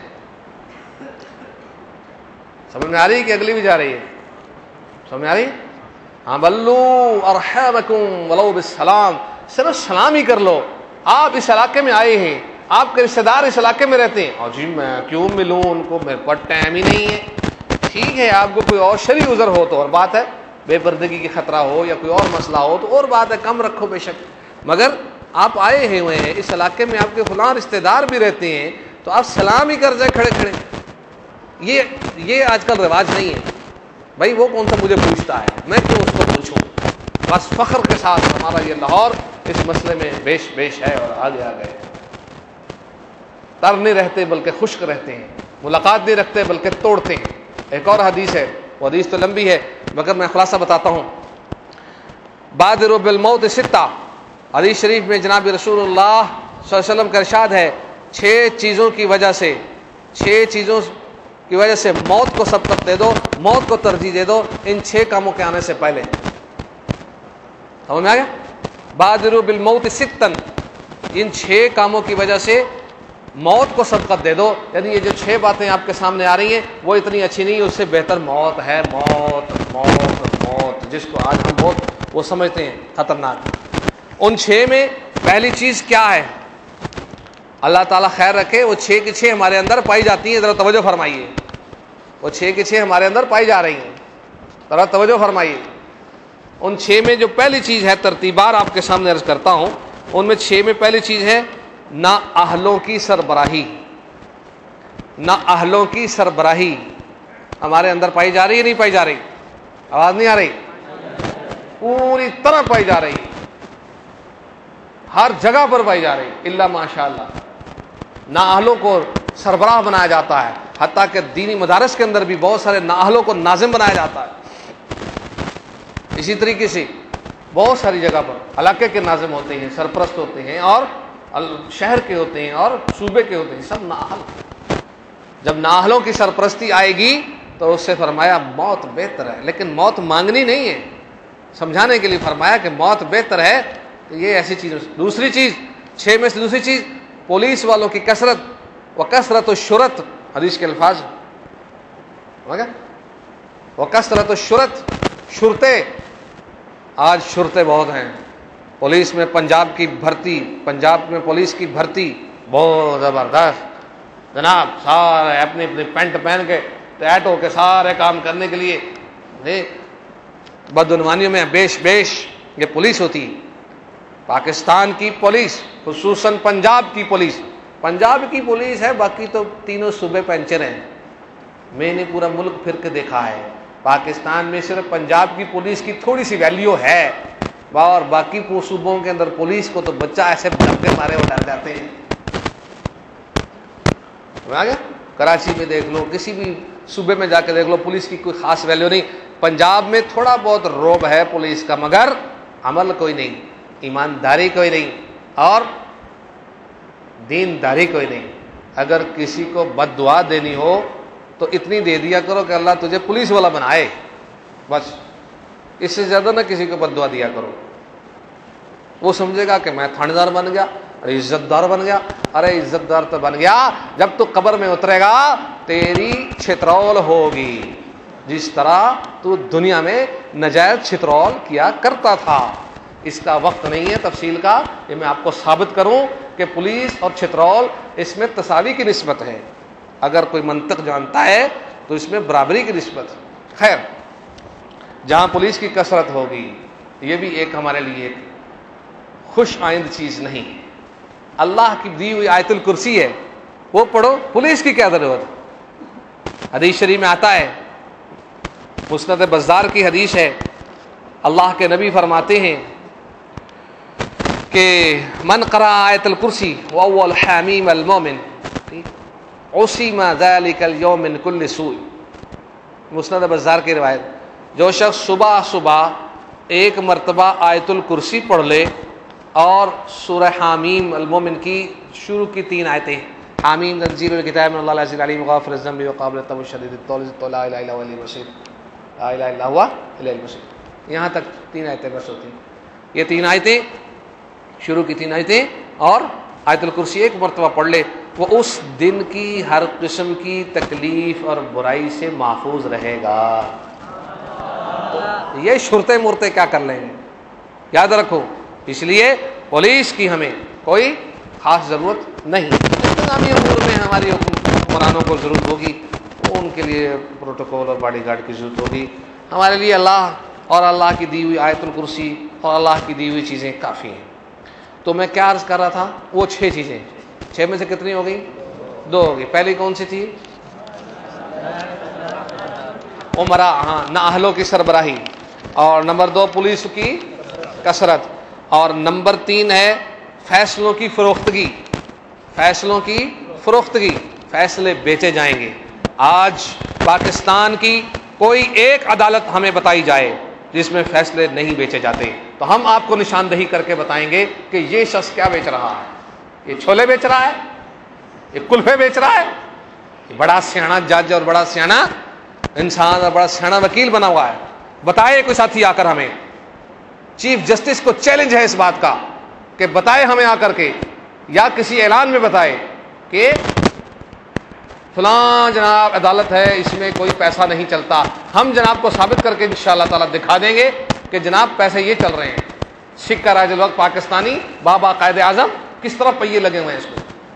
سمجھ میں آ رہی ہے کہ اگلی بھی جا رہی ہے؟ سمجھ میں آ رہی ہے؟ ہاں بلو ارحمکم ولو بالسلام، صرف سلام ہی کر لو۔ آپ اس علاقے میں آئے ہیں، آپ کے رشتہ دار اس علاقے میں رہتے ہیں، اور جی میں کیوں ملوں ان کو، میرے پاس ٹائم ہی نہیں ہے۔ ٹھیک ہے، آپ کو کوئی اور شرعی عذر ہو تو اور بات ہے، بے پردگی کی خطرہ ہو یا کوئی اور مسئلہ ہو تو اور بات ہے، کم رکھو بے شک، مگر آپ آئے ہیں ہوئے ہیں اس علاقے میں، آپ کے فلاں رشتہ دار بھی رہتے ہیں، تو آپ سلام ہی کر جائیں کھڑے کھڑے۔ یہ یہ آج کل رواج نہیں ہے بھائی، وہ کون سا مجھے پوچھتا ہے، میں کیوں اس کو پوچھوں۔ بس فخر کے ساتھ ہمارا یہ لاہور اس مسئلے میں بیش بیش ہے اور آگے آ گئے، تر نہیں رہتے بلکہ خشک رہتے ہیں، ملاقات نہیں رکھتے بلکہ توڑتے ہیں۔ ایک اور حدیث ہے، وہ حدیث تو لمبی ہے مگر میں خلاصہ بتاتا ہوں۔ بادروا بالموت ستہ، حدیث شریف میں جناب رسول اللہ صلی اللہ علیہ وسلم کا ارشاد ہے، چھ چیزوں کی وجہ سے، چھ چیزوں کی وجہ سے موت کو سبقت دے دو، موت کو ترجیح دے دو ان چھ کاموں کے آنے سے پہلے۔ سمجھ میں آ گیا؟ بادروا بالموت ستن، ان چھ کاموں کی وجہ سے موت کو سبقت دے دو، یعنی یہ جو چھ باتیں آپ کے سامنے آ رہی ہیں وہ اتنی اچھی نہیں، اس سے بہتر موت ہے، موت موت موت، جس کو آج ہم بہت وہ سمجھتے ہیں خطرناک۔ ان چھ میں پہلی چیز کیا ہے؟ اللہ تعالیٰ خیر رکھے، وہ چھ کی چھ ہمارے اندر پائی جاتی ہیں، ذرا توجہ فرمائیے، وہ چھ کی چھ ہمارے اندر پائی جا رہی ہیں، ذرا توجہ فرمائیے۔ ان چھ میں جو پہلی چیز ہے، ترتیبار آپ کے سامنے عرض کرتا ہوں، ان میں چھ میں پہلی چیز ہے نا اہلوں کی سربراہی، نا اہلوں کی سربراہی ہمارے اندر پائی جا رہی ہے، نہیں پائی جا رہی؟ آواز نہیں آ رہی؟ پوری طرح پائی جا رہی، ہر جگہ پر پائی جا رہی، الا ماشاء اللہ۔ نااہلوں کو سربراہ بنایا جاتا ہے، حتیٰ کہ دینی مدارس کے اندر بھی بہت سارے نااہلوں کو ناظم بنایا جاتا ہے۔ اسی طریقے سے بہت ساری جگہ پر علاقے کے ناظم ہوتے ہیں، سرپرست ہوتے ہیں، اور شہر کے ہوتے ہیں اور صوبے کے ہوتے ہیں، سب نااہل۔ جب نااہلوں کی سرپرستی آئے گی تو اس سے فرمایا موت بہتر ہے، لیکن موت مانگنی نہیں ہے، سمجھانے کے لیے فرمایا کہ موت بہتر ہے۔ تو یہ ایسی چیز۔ دوسری چیز، چھ میں سے دوسری چیز، پولیس والوں کی کثرت، وکثرت الشرط، حدیث کے الفاظ، وکثرت الشرط، شرطیں، آج شرطیں بہت ہیں پولیس میں۔ پنجاب کی بھرتی، پنجاب میں پولیس کی بھرتی بہت زبردست جناب، سارے اپنی اپنی پینٹ پہن کے ٹیٹ ہو کے سارے کام کرنے کے لیے، بدعنوانیوں میں بیش بیش یہ پولیس ہوتی ہے۔ پاکستان کی پولیس، خصوصاً پنجاب کی پولیس، پنجاب کی پولیس ہے، باقی تو تینوں صوبے پنچر ہیں، میں نے پورا ملک پھر کے دیکھا ہے۔ پاکستان میں صرف پنجاب کی پولیس کی تھوڑی سی ویلیو ہے، اور باقی صوبوں کے اندر پولیس کو تو بچہ ایسے دھکے مارے وہ ڈر جاتے ہیں۔ کراچی میں دیکھ لو، کسی بھی صوبے میں جا کے دیکھ لو، پولیس کی کوئی خاص ویلیو نہیں۔ پنجاب میں تھوڑا بہت روب ہے پولیس کا، مگر عمل کوئی نہیں، ایمانداری کوئی نہیں، اور دینداری کوئی نہیں۔ اگر کسی کو بد دعا دینی ہو تو اتنی دے دیا کرو کہ اللہ تجھے پولیس والا بنائے، بس، اس سے زیادہ نہ کسی کو بد دعا دیا کرو۔ وہ سمجھے گا کہ میں تھانے دار بن گیا، ارے عزت دار بن گیا، ارے عزت دار تو بن گیا، جب تو قبر میں اترے گا تیری چھترول ہوگی، جس طرح تو دنیا میں نجائز چھترول کیا کرتا تھا۔ اس کا وقت نہیں ہے تفصیل کا، یہ میں آپ کو ثابت کروں کہ پولیس اور چترول اس میں تساوی کی نسبت ہے، اگر کوئی منطق جانتا ہے تو اس میں برابری کی نسبت ہے۔ خیر، جہاں پولیس کی کثرت ہوگی، یہ بھی ایک ہمارے لیے ایک خوش آئند چیز نہیں۔ اللہ کی دی ہوئی آیت الکرسی ہے، وہ پڑھو، پولیس کی کیا ضرورت؟ حدیث شریف میں آتا ہے، مسند بزار کی حدیث ہے، اللہ کے نبی فرماتے ہیں کہ من قرأ آیت الکرسی وهو الحمیم المومن عصم ذلك اليوم من كل سوء، مسند بزار کی روایت، جو شخص صبح صبح ایک مرتبہ آیت الکرسی پڑھ لے اور سورہ حامیم المومن کی شروع کی تین آیتیں، حامیم تنزیل الکتاب من اللہ العزیز العلیم غافر الذنب وقابل التوب الشدید الطول ذو الطول لا الہ الا هو العلی البصیر لا الہ الا هو العلی البصیر، یہاں تک تین آیتیں بس ہوتی ہیں۔ یہ تین آیتیں، شروع کی تین آیتیں اور آیت الکرسی ایک مرتبہ پڑھ لے، وہ اس دن کی ہر قسم کی تکلیف اور برائی سے محفوظ رہے گا۔ یہ شرطے مرتے کیا کر لیں گے، یاد رکھو۔ اس لیے پولیس کی ہمیں کوئی خاص ضرورت نہیں، انتظامی امور میں ہماری حکمرانوں کو ضرورت ہوگی، ان کے لیے پروٹوکول اور باڈی گارڈ کی ضرورت ہوگی۔ ہمارے لیے اللہ اور اللہ کی دی ہوئی آیت الکرسی اور اللہ کی دی ہوئی چیزیں کافی ہیں۔ تو میں کیا عرض کر رہا تھا، وہ چھ چیزیں، چھ میں سے کتنی ہو گئی؟ دو ہو گئی۔ پہلی کون سی تھی؟ عمرہ، ہاں، نہ اہلوں کی سربراہی، اور نمبر دو پولیس کی کثرت، اور نمبر تین ہے فیصلوں کی فروختگی، فیصلوں کی فروختگی، فیصلے بیچے جائیں گے۔ آج پاکستان کی کوئی ایک عدالت ہمیں بتائی جائے جس میں فیصلے نہیں بیچے جاتے، تو ہم آپ کو نشاندہی کر کے بتائیں گے کہ یہ شخص کیا بیچ رہا ہے۔ یہ چھولے بیچ رہا ہے، یہ کلفے بیچ رہا ہے، یہ بڑا سیاںا جج اور بڑا سیاںا انسان اور بڑا سیاںا وکیل بنا ہوا ہے۔ بتائے کوئی ساتھی آ کر ہمیں، چیف جسٹس کو چیلنج ہے اس بات کا کہ بتائے ہمیں آ کر کے، یا کسی اعلان میں بتائے کہ فلاں جناب عدالت ہے، اس میں کوئی پیسہ نہیں چلتا۔ ہم جناب کو ثابت کر کے انشاءاللہ تعالی دکھا دیں گے کہ جناب پیسے یہ چل رہے ہیں۔ سکھ کا راج الوقت پاکستانی بابا قائد اعظم کس طرح پہیے لگے ہوئے ہیں اس کو۔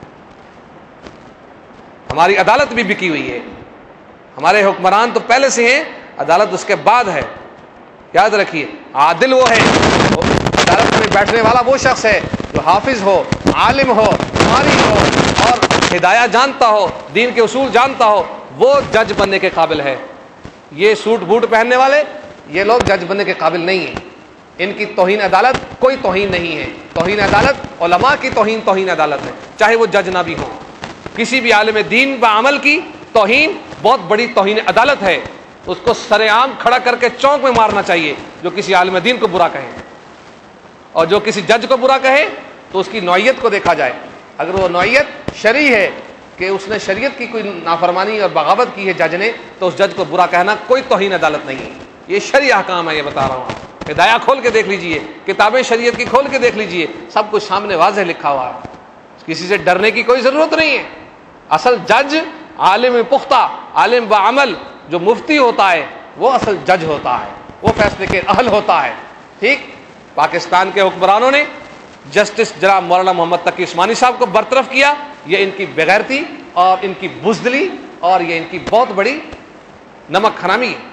ہماری عدالت بھی بکی ہوئی ہے، ہمارے حکمران تو پہلے سے ہیں، عدالت اس کے بعد ہے۔ یاد رکھیے، عادل وہ ہے، عدالت میں بیٹھنے والا وہ شخص ہے جو حافظ ہو، عالم ہو، قاری ہو اور ہدایہ جانتا ہو، دین کے اصول جانتا ہو، وہ جج بننے کے قابل ہے۔ یہ سوٹ بوٹ پہننے والے، یہ لوگ جج بننے کے قابل نہیں ہیں۔ ان کی توہین عدالت کوئی توہین نہیں ہے۔ توہین عدالت علماء کی توہین توہین عدالت ہے، چاہے وہ جج نہ بھی ہو۔ کسی بھی عالم دین بعمل کی توہین بہت بڑی توہین عدالت ہے، اس کو سر عام کھڑا کر کے چونک میں مارنا چاہیے جو کسی عالم دین کو برا کہے، اور جو کسی جج کو برا کہے تو اس کی نوعیت کو دیکھا جائے۔ اگر وہ نوعیت شرعی ہے کہ اس نے شریعت کی کوئی نافرمانی اور بغاوت کی ہے جج نے، تو اس جج کو برا کہنا کوئی توہین عدالت نہیں ہے۔ یہ شرعی احکام ہے، یہ بتا رہا ہوں۔ ہدایہ کھول کے دیکھ لیجئے، کتابیں شریعت کی کھول کے دیکھ لیجئے، سب کچھ سامنے واضح لکھا ہوا ہے، کسی سے ڈرنے کی کوئی ضرورت نہیں ہے۔ اصل جج عالم پختہ، عالم بعمل، جو مفتی ہوتا ہے وہ اصل جج ہوتا ہے، وہ فیصلے کے اہل ہوتا ہے۔ ٹھیک، پاکستان کے حکمرانوں نے جسٹس جناب مولانا محمد تقی عثمانی صاحب کو برطرف کیا، یہ ان کی بغیرتی اور ان کی بزدلی اور یہ ان کی بہت بڑی نمک حرامی ہے۔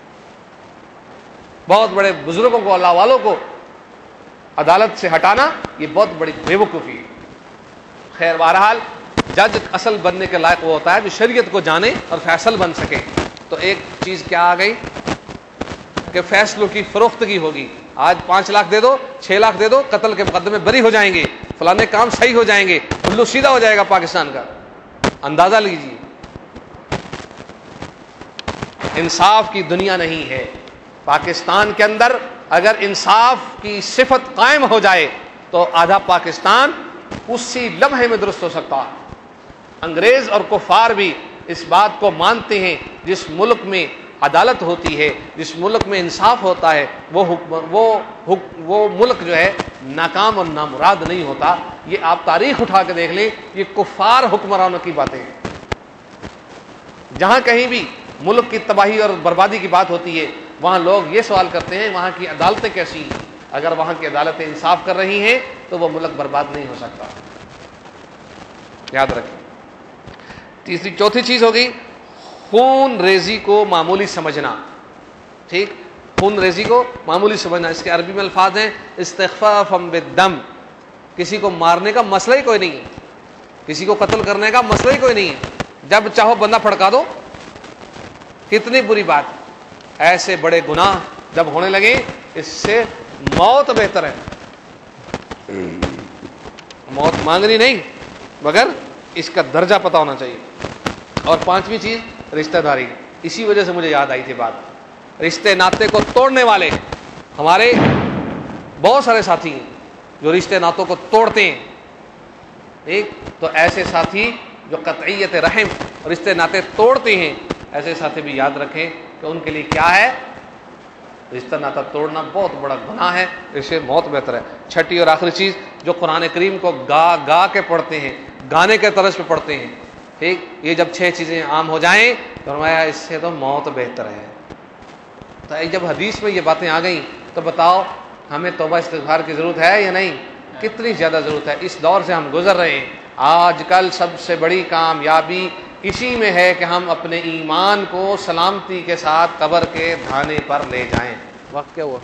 بہت بڑے بزرگوں کو، اللہ والوں کو عدالت سے ہٹانا یہ بہت بڑی بے وقوفی ہے۔ خیر، بہرحال جج اصل بننے کے لائق وہ ہوتا ہے جو شریعت کو جانے اور فیصل بن سکے۔ تو ایک چیز کیا آ گئی کہ فیصلوں کی فروختگی ہوگی۔ آج پانچ لاکھ دے دو، چھ لاکھ دے دو، قتل کے مقدمے بری ہو جائیں گے، فلانے کام صحیح ہو جائیں گے، الو سیدھا ہو جائے گا پاکستان کا۔ اندازہ لیجیے، انصاف کی دنیا نہیں ہے پاکستان کے اندر۔ اگر انصاف کی صفت قائم ہو جائے تو آدھا پاکستان اسی لمحے میں درست ہو سکتا ہے۔ انگریز اور کفار بھی اس بات کو مانتے ہیں، جس ملک میں عدالت ہوتی ہے، جس ملک میں انصاف ہوتا ہے، وہ حکم وہ حکم وہ ملک جو ہے ناکام اور نامراد نہیں ہوتا۔ یہ آپ تاریخ اٹھا کے دیکھ لیں، یہ کفار حکمرانوں کی باتیں ہیں۔ جہاں کہیں بھی ملک کی تباہی اور بربادی کی بات ہوتی ہے، وہاں لوگ یہ سوال کرتے ہیں وہاں کی عدالتیں کیسی ہیں۔ اگر وہاں کی عدالتیں انصاف کر رہی ہیں تو وہ ملک برباد نہیں ہو سکتا۔ یاد رکھیں. تیسری چوتھی چیز ہوگی خون ریزی کو معمولی سمجھنا. ٹھیک, خون ریزی کو معمولی سمجھنا. اس کے عربی میں الفاظ ہیں استخفافا بالدم. کسی کو مارنے کا مسئلہ ہی کوئی نہیں ہے, کسی کو قتل کرنے کا مسئلہ ہی کوئی نہیں ہے, جب چاہو بندہ پھڑکا دو. کتنی بری بات. ایسے بڑے گناہ جب ہونے لگے اس سے موت بہتر ہے. موت مانگنی نہیں مگر اس کا درجہ پتہ ہونا چاہیے. اور پانچویں چیز رشتہ داری. اسی وجہ سے مجھے یاد آئی تھی بات. رشتے ناطے کو توڑنے والے ہمارے بہت سارے ساتھی ہیں جو رشتے ناتوں کو توڑتے ہیں. ایک تو ایسے ساتھی جو قطعیت رحم رشتے ناطے توڑتے ہیں, ایسے ساتھی بھی یاد رکھیں کہ ان کے لیے کیا ہے, رشتہ ناطہ توڑنا بہت بڑا گناہ ہے, اس سے موت بہتر ہے. چھٹی اور آخری چیز جو قرآن کریم کو گا گا کے پڑھتے ہیں, گانے کے طرز پہ پڑھتے ہیں. ٹھیک, یہ جب چھ چیزیں عام ہو جائیں تو فرمایا اس سے تو موت بہتر ہے. تو جب حدیث میں یہ باتیں آ گئیں تو بتاؤ ہمیں توبہ استغفار کی ضرورت ہے یا نہیں؟ کتنی زیادہ ضرورت ہے. اس دور سے ہم گزر رہے ہیں. آج کل سب سے بڑی کامیابی اسی میں ہے کہ ہم اپنے ایمان کو سلامتی کے ساتھ قبر کے دھانے پر لے جائیں. وقت کیا ہوا؟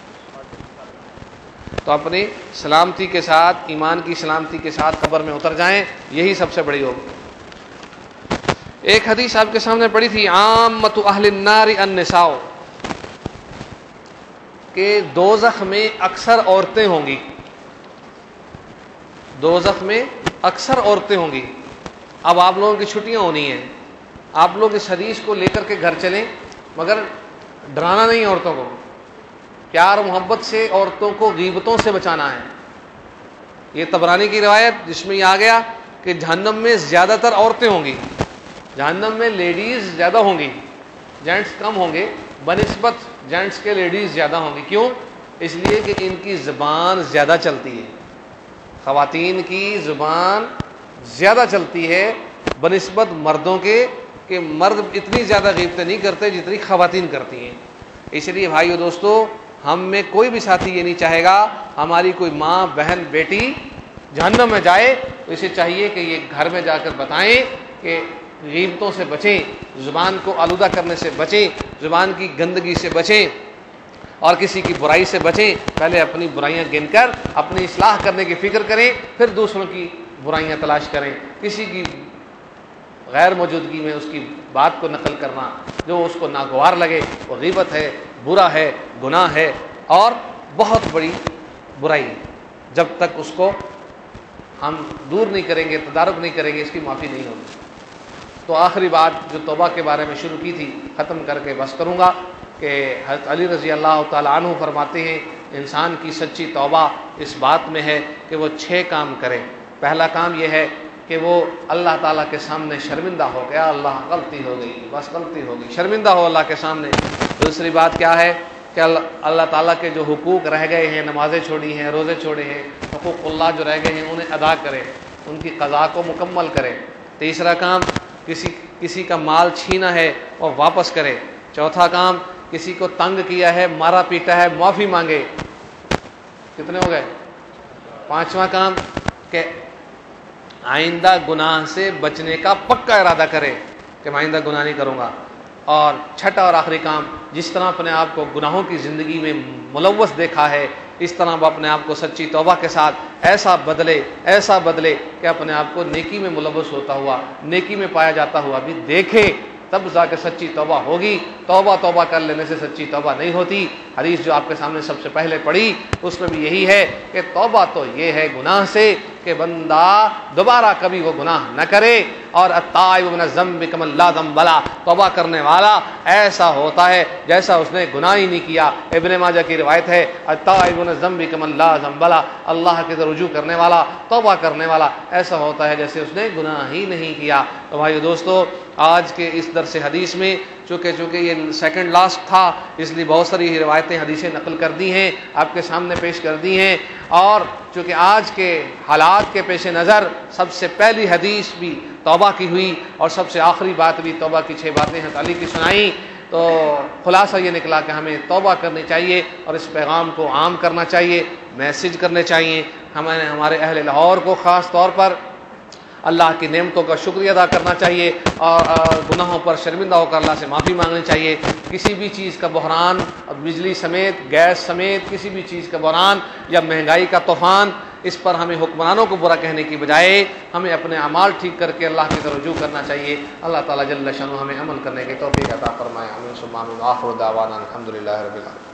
تو اپنی سلامتی کے ساتھ, ایمان کی سلامتی کے ساتھ قبر میں اتر جائیں, یہی سب سے بڑی ہوگی. ایک حدیث آپ کے سامنے پڑی تھی, عامۃ اہل النار النساء, کہ دوزخ میں اکثر عورتیں ہوں گی. دوزخ میں اکثر عورتیں ہوں گی. اب آپ لوگوں کی چھٹیاں ہونی ہیں, آپ لوگ اس حدیث کو لے کر کے گھر چلیں, مگر ڈرانا نہیں عورتوں کو, پیار محبت سے عورتوں کو غیبتوں سے بچانا ہے. یہ طبرانی کی روایت جس میں یہ آ گیا کہ جہنم میں زیادہ تر عورتیں ہوں گی, جہنم میں لیڈیز زیادہ ہوں گی, جینٹس کم ہوں گے, بنسبت جینٹس کے لیڈیز زیادہ ہوں گی. کیوں؟ اس لیے کہ ان کی زبان زیادہ چلتی ہے. خواتین کی زبان زیادہ چلتی ہے بنسبت مردوں کے, کہ مرد اتنی زیادہ غیبتیں نہیں کرتے جتنی خواتین کرتی ہیں. اس لیے بھائیو دوستو, ہم میں کوئی بھی ساتھی یہ نہیں چاہے گا ہماری کوئی ماں بہن بیٹی جہنم میں جائے, تو اسے چاہیے کہ یہ گھر میں جا کر بتائیں کہ غیبتوں سے بچیں, زبان کو آلودہ کرنے سے بچیں, زبان کی گندگی سے بچیں, اور کسی کی برائی سے بچیں. پہلے اپنی برائیاں گن کر اپنی اصلاح کرنے کی فکر کریں, پھر دوسروں کی برائیاں تلاش کریں. کسی کی غیر موجودگی میں اس کی بات کو نقل کرنا جو اس کو ناگوار لگے وہ غیبت ہے, برا ہے, گناہ ہے اور بہت بڑی برائی ہے. جب تک اس کو ہم دور نہیں کریں گے, تدارک نہیں کریں گے, اس کی معافی نہیں ہوگی. تو آخری بات جو توبہ کے بارے میں شروع کی تھی ختم کر کے بس کروں گا کہ حضرت علی رضی اللہ تعالیٰ عنہ فرماتے ہیں انسان کی سچی توبہ اس بات میں ہے کہ وہ چھ کام کرے. پہلا کام یہ ہے کہ وہ اللہ تعالیٰ کے سامنے شرمندہ ہو گیا, اللہ غلطی ہو گئی, بس غلطی ہو گئی, شرمندہ ہو اللہ کے سامنے. دوسری بات کیا ہے کہ اللہ تعالیٰ کے جو حقوق رہ گئے ہیں, نمازیں چھوڑی ہیں, روزے چھوڑے ہیں, حقوق اللہ جو رہ گئے ہیں انہیں ادا کرے, ان کی قضا کو مکمل کرے. تیسرا کام کسی کسی کا مال چھینا ہے اور واپس کرے. چوتھا کام کسی کو تنگ کیا ہے, مارا پیٹا ہے, معافی مانگے. کتنے ہو گئے؟ پانچواں کام کہ آئندہ گناہ سے بچنے کا پکا ارادہ کرے کہ میں آئندہ گناہ نہیں کروں گا. اور چھٹا اور آخری کام, جس طرح اپنے آپ کو گناہوں کی زندگی میں ملوث دیکھا ہے اس طرح وہ اپنے آپ کو سچی توبہ کے ساتھ ایسا بدلے ایسا بدلے کہ اپنے آپ کو نیکی میں ملوث ہوتا ہوا, نیکی میں پایا جاتا ہوا بھی دیکھے, تب جا کے سچی توبہ ہوگی. توبہ توبہ کر لینے سے سچی توبہ نہیں ہوتی. حدیث جو آپ کے سامنے سب سے پہلے پڑھی اس میں بھی یہی ہے کہ توبہ تو یہ ہے گناہ سے کہ بندہ دوبارہ کبھی وہ گناہ نہ کرے. اور التائب من الذنب کمن لا ذنب له, توبہ کرنے والا ایسا ہوتا ہے جیسا اس نے گناہ ہی نہیں کیا. ابن ماجہ کی روایت ہے التائب من الذنب کمن لا ذنب له, اللہ کی طرف رجوع کرنے والا, توبہ کرنے والا ایسا ہوتا ہے جیسے اس نے گناہ ہی نہیں کیا. تو بھائیو دوستو, آج کے اس درس حدیث میں چونکہ چونکہ یہ سیکنڈ لاسٹ تھا اس لیے بہت ساری روایتیں حدیثیں نقل کر دی ہیں, آپ کے سامنے پیش کر دی ہیں. اور چونکہ آج کے حالات کے پیش نظر سب سے پہلی حدیث بھی توبہ کی ہوئی اور سب سے آخری بات بھی توبہ کی چھ باتیں حضرت علی کی سنائیں, تو خلاصہ یہ نکلا کہ ہمیں توبہ کرنی چاہیے اور اس پیغام کو عام کرنا چاہیے, میسج کرنے چاہیے. ہمیں ہمارے اہل لاہور کو خاص طور پر اللہ کی نعمتوں کا شکریہ ادا کرنا چاہیے اور گناہوں پر شرمندہ ہو کر اللہ سے معافی مانگنی چاہیے۔ کسی بھی چیز کا بحران، بجلی سمیت، گیس سمیت کسی بھی چیز کا بحران یا مہنگائی کا طوفان، اس پر ہمیں حکمرانوں کو برا کہنے کی بجائے ہمیں اپنے اعمال ٹھیک کر کے اللہ کی طرف رجوع کرنا چاہیے۔ اللہ تعالیٰ جل شانہ ہمیں عمل کرنے کی توفیق عطا فرمائے۔ آمین ثم آمین۔ آخر دعوانا الحمدللہ رب العالمین۔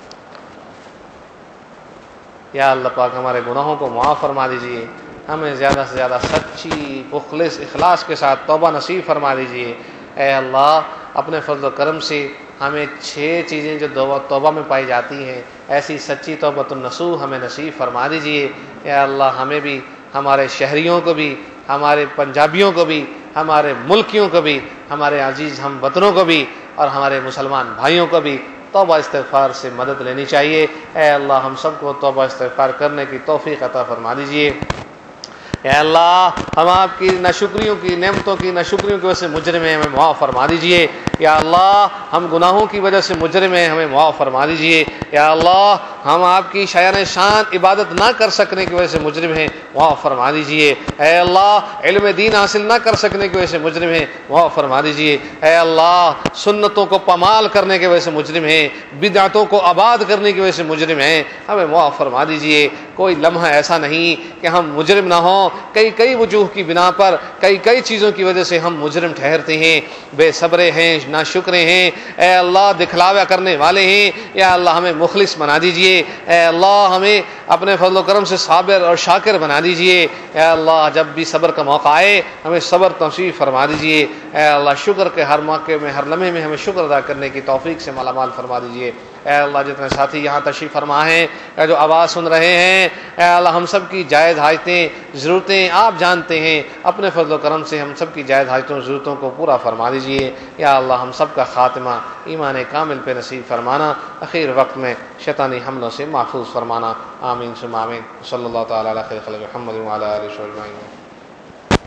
یا اللہ پاک ہمارے گناہوں کو معاف فرما دیجیے، ہمیں زیادہ سے زیادہ سچی مخلص اخلاص کے ساتھ توبہ نصیب فرما دیجیے۔ اے اللہ اپنے فضل و کرم سے ہمیں چھ چیزیں جو توبہ میں پائی جاتی ہیں، ایسی سچی توبۃ النصوح ہمیں نصیب فرما دیجیے۔ اے اللہ ہمیں بھی، ہمارے شہریوں کو بھی، ہمارے پنجابیوں کو بھی، ہمارے ملکیوں کو بھی، ہمارے عزیز ہم وطنوں کو بھی اور ہمارے مسلمان بھائیوں کو بھی توبہ استغفار سے مدد لینی چاہیے۔ اے اللہ ہم سب کو توبہ استغفار کرنے کی توفیق عطا فرما دیجیے۔ اے اللہ ہم آپ کی ناشکریوں کی نعمتوں کی ناشکریوں کی وجہ سے مجرم ہیں، ہمیں معاف فرما دیجیے۔ یا اللہ ہم گناہوں کی وجہ سے مجرم ہیں، ہمیں معاف فرما دیجیے۔ یا اللہ ہم آپ کی شایان شان عبادت نہ کر سکنے کی وجہ سے مجرم ہیں، معاف فرما دیجیے۔ اے اللہ علم دین حاصل نہ کر سکنے کی وجہ سے مجرم ہیں، معاف فرما دیجیے۔ اے اللہ سنتوں کو پامال کرنے کی وجہ سے مجرم ہیں، بدعتوں کو آباد کرنے کی وجہ سے مجرم ہیں، ہمیں معاف فرما دیجیے۔ کوئی لمحہ ایسا نہیں کہ ہم مجرم نہ ہوں، کئی کئی وجوہ کی بنا پر کئی کئی چیزوں کی وجہ سے ہم مجرم ٹھہرتے ہیں، بے صبرے ہیں، ناشکرے ہیں، اے اللہ دکھلاوا کرنے والے ہیں۔ یا اللہ ہمیں مخلص بنا دیجئے، اے اللہ ہمیں اپنے فضل و کرم سے صابر اور شاکر بنا دیجئے۔ اے اللہ جب بھی صبر کا موقع آئے ہمیں صبر نصیب فرما دیجئے۔ اے اللہ شکر کے ہر موقع میں، ہر لمحے میں ہمیں شکر ادا کرنے کی توفیق سے مالا مال فرما دیجئے۔ اے اللہ جتنے ساتھی یہاں تشریف فرما ہیں، اے جو آواز سن رہے ہیں، اے اللہ ہم سب کی جائز حاجتیں ضرورتیں آپ جانتے ہیں، اپنے فضل و کرم سے ہم سب کی جائز حاجتوں ضرورتوں کو پورا فرما دیجئے۔ یا اللہ ہم سب کا خاتمہ ایمان کامل پہ نصیب فرمانا، اخیر وقت میں شیطانی حملوں سے محفوظ فرمانا۔ آمین ثم آمین۔ صلی اللہ تعالیٰ علی خیر خلق محمد وعلی آلہ وصحبہ اجمعین۔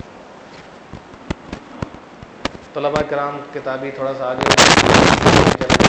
طلباء کرام کتابی تھوڑا سا آگے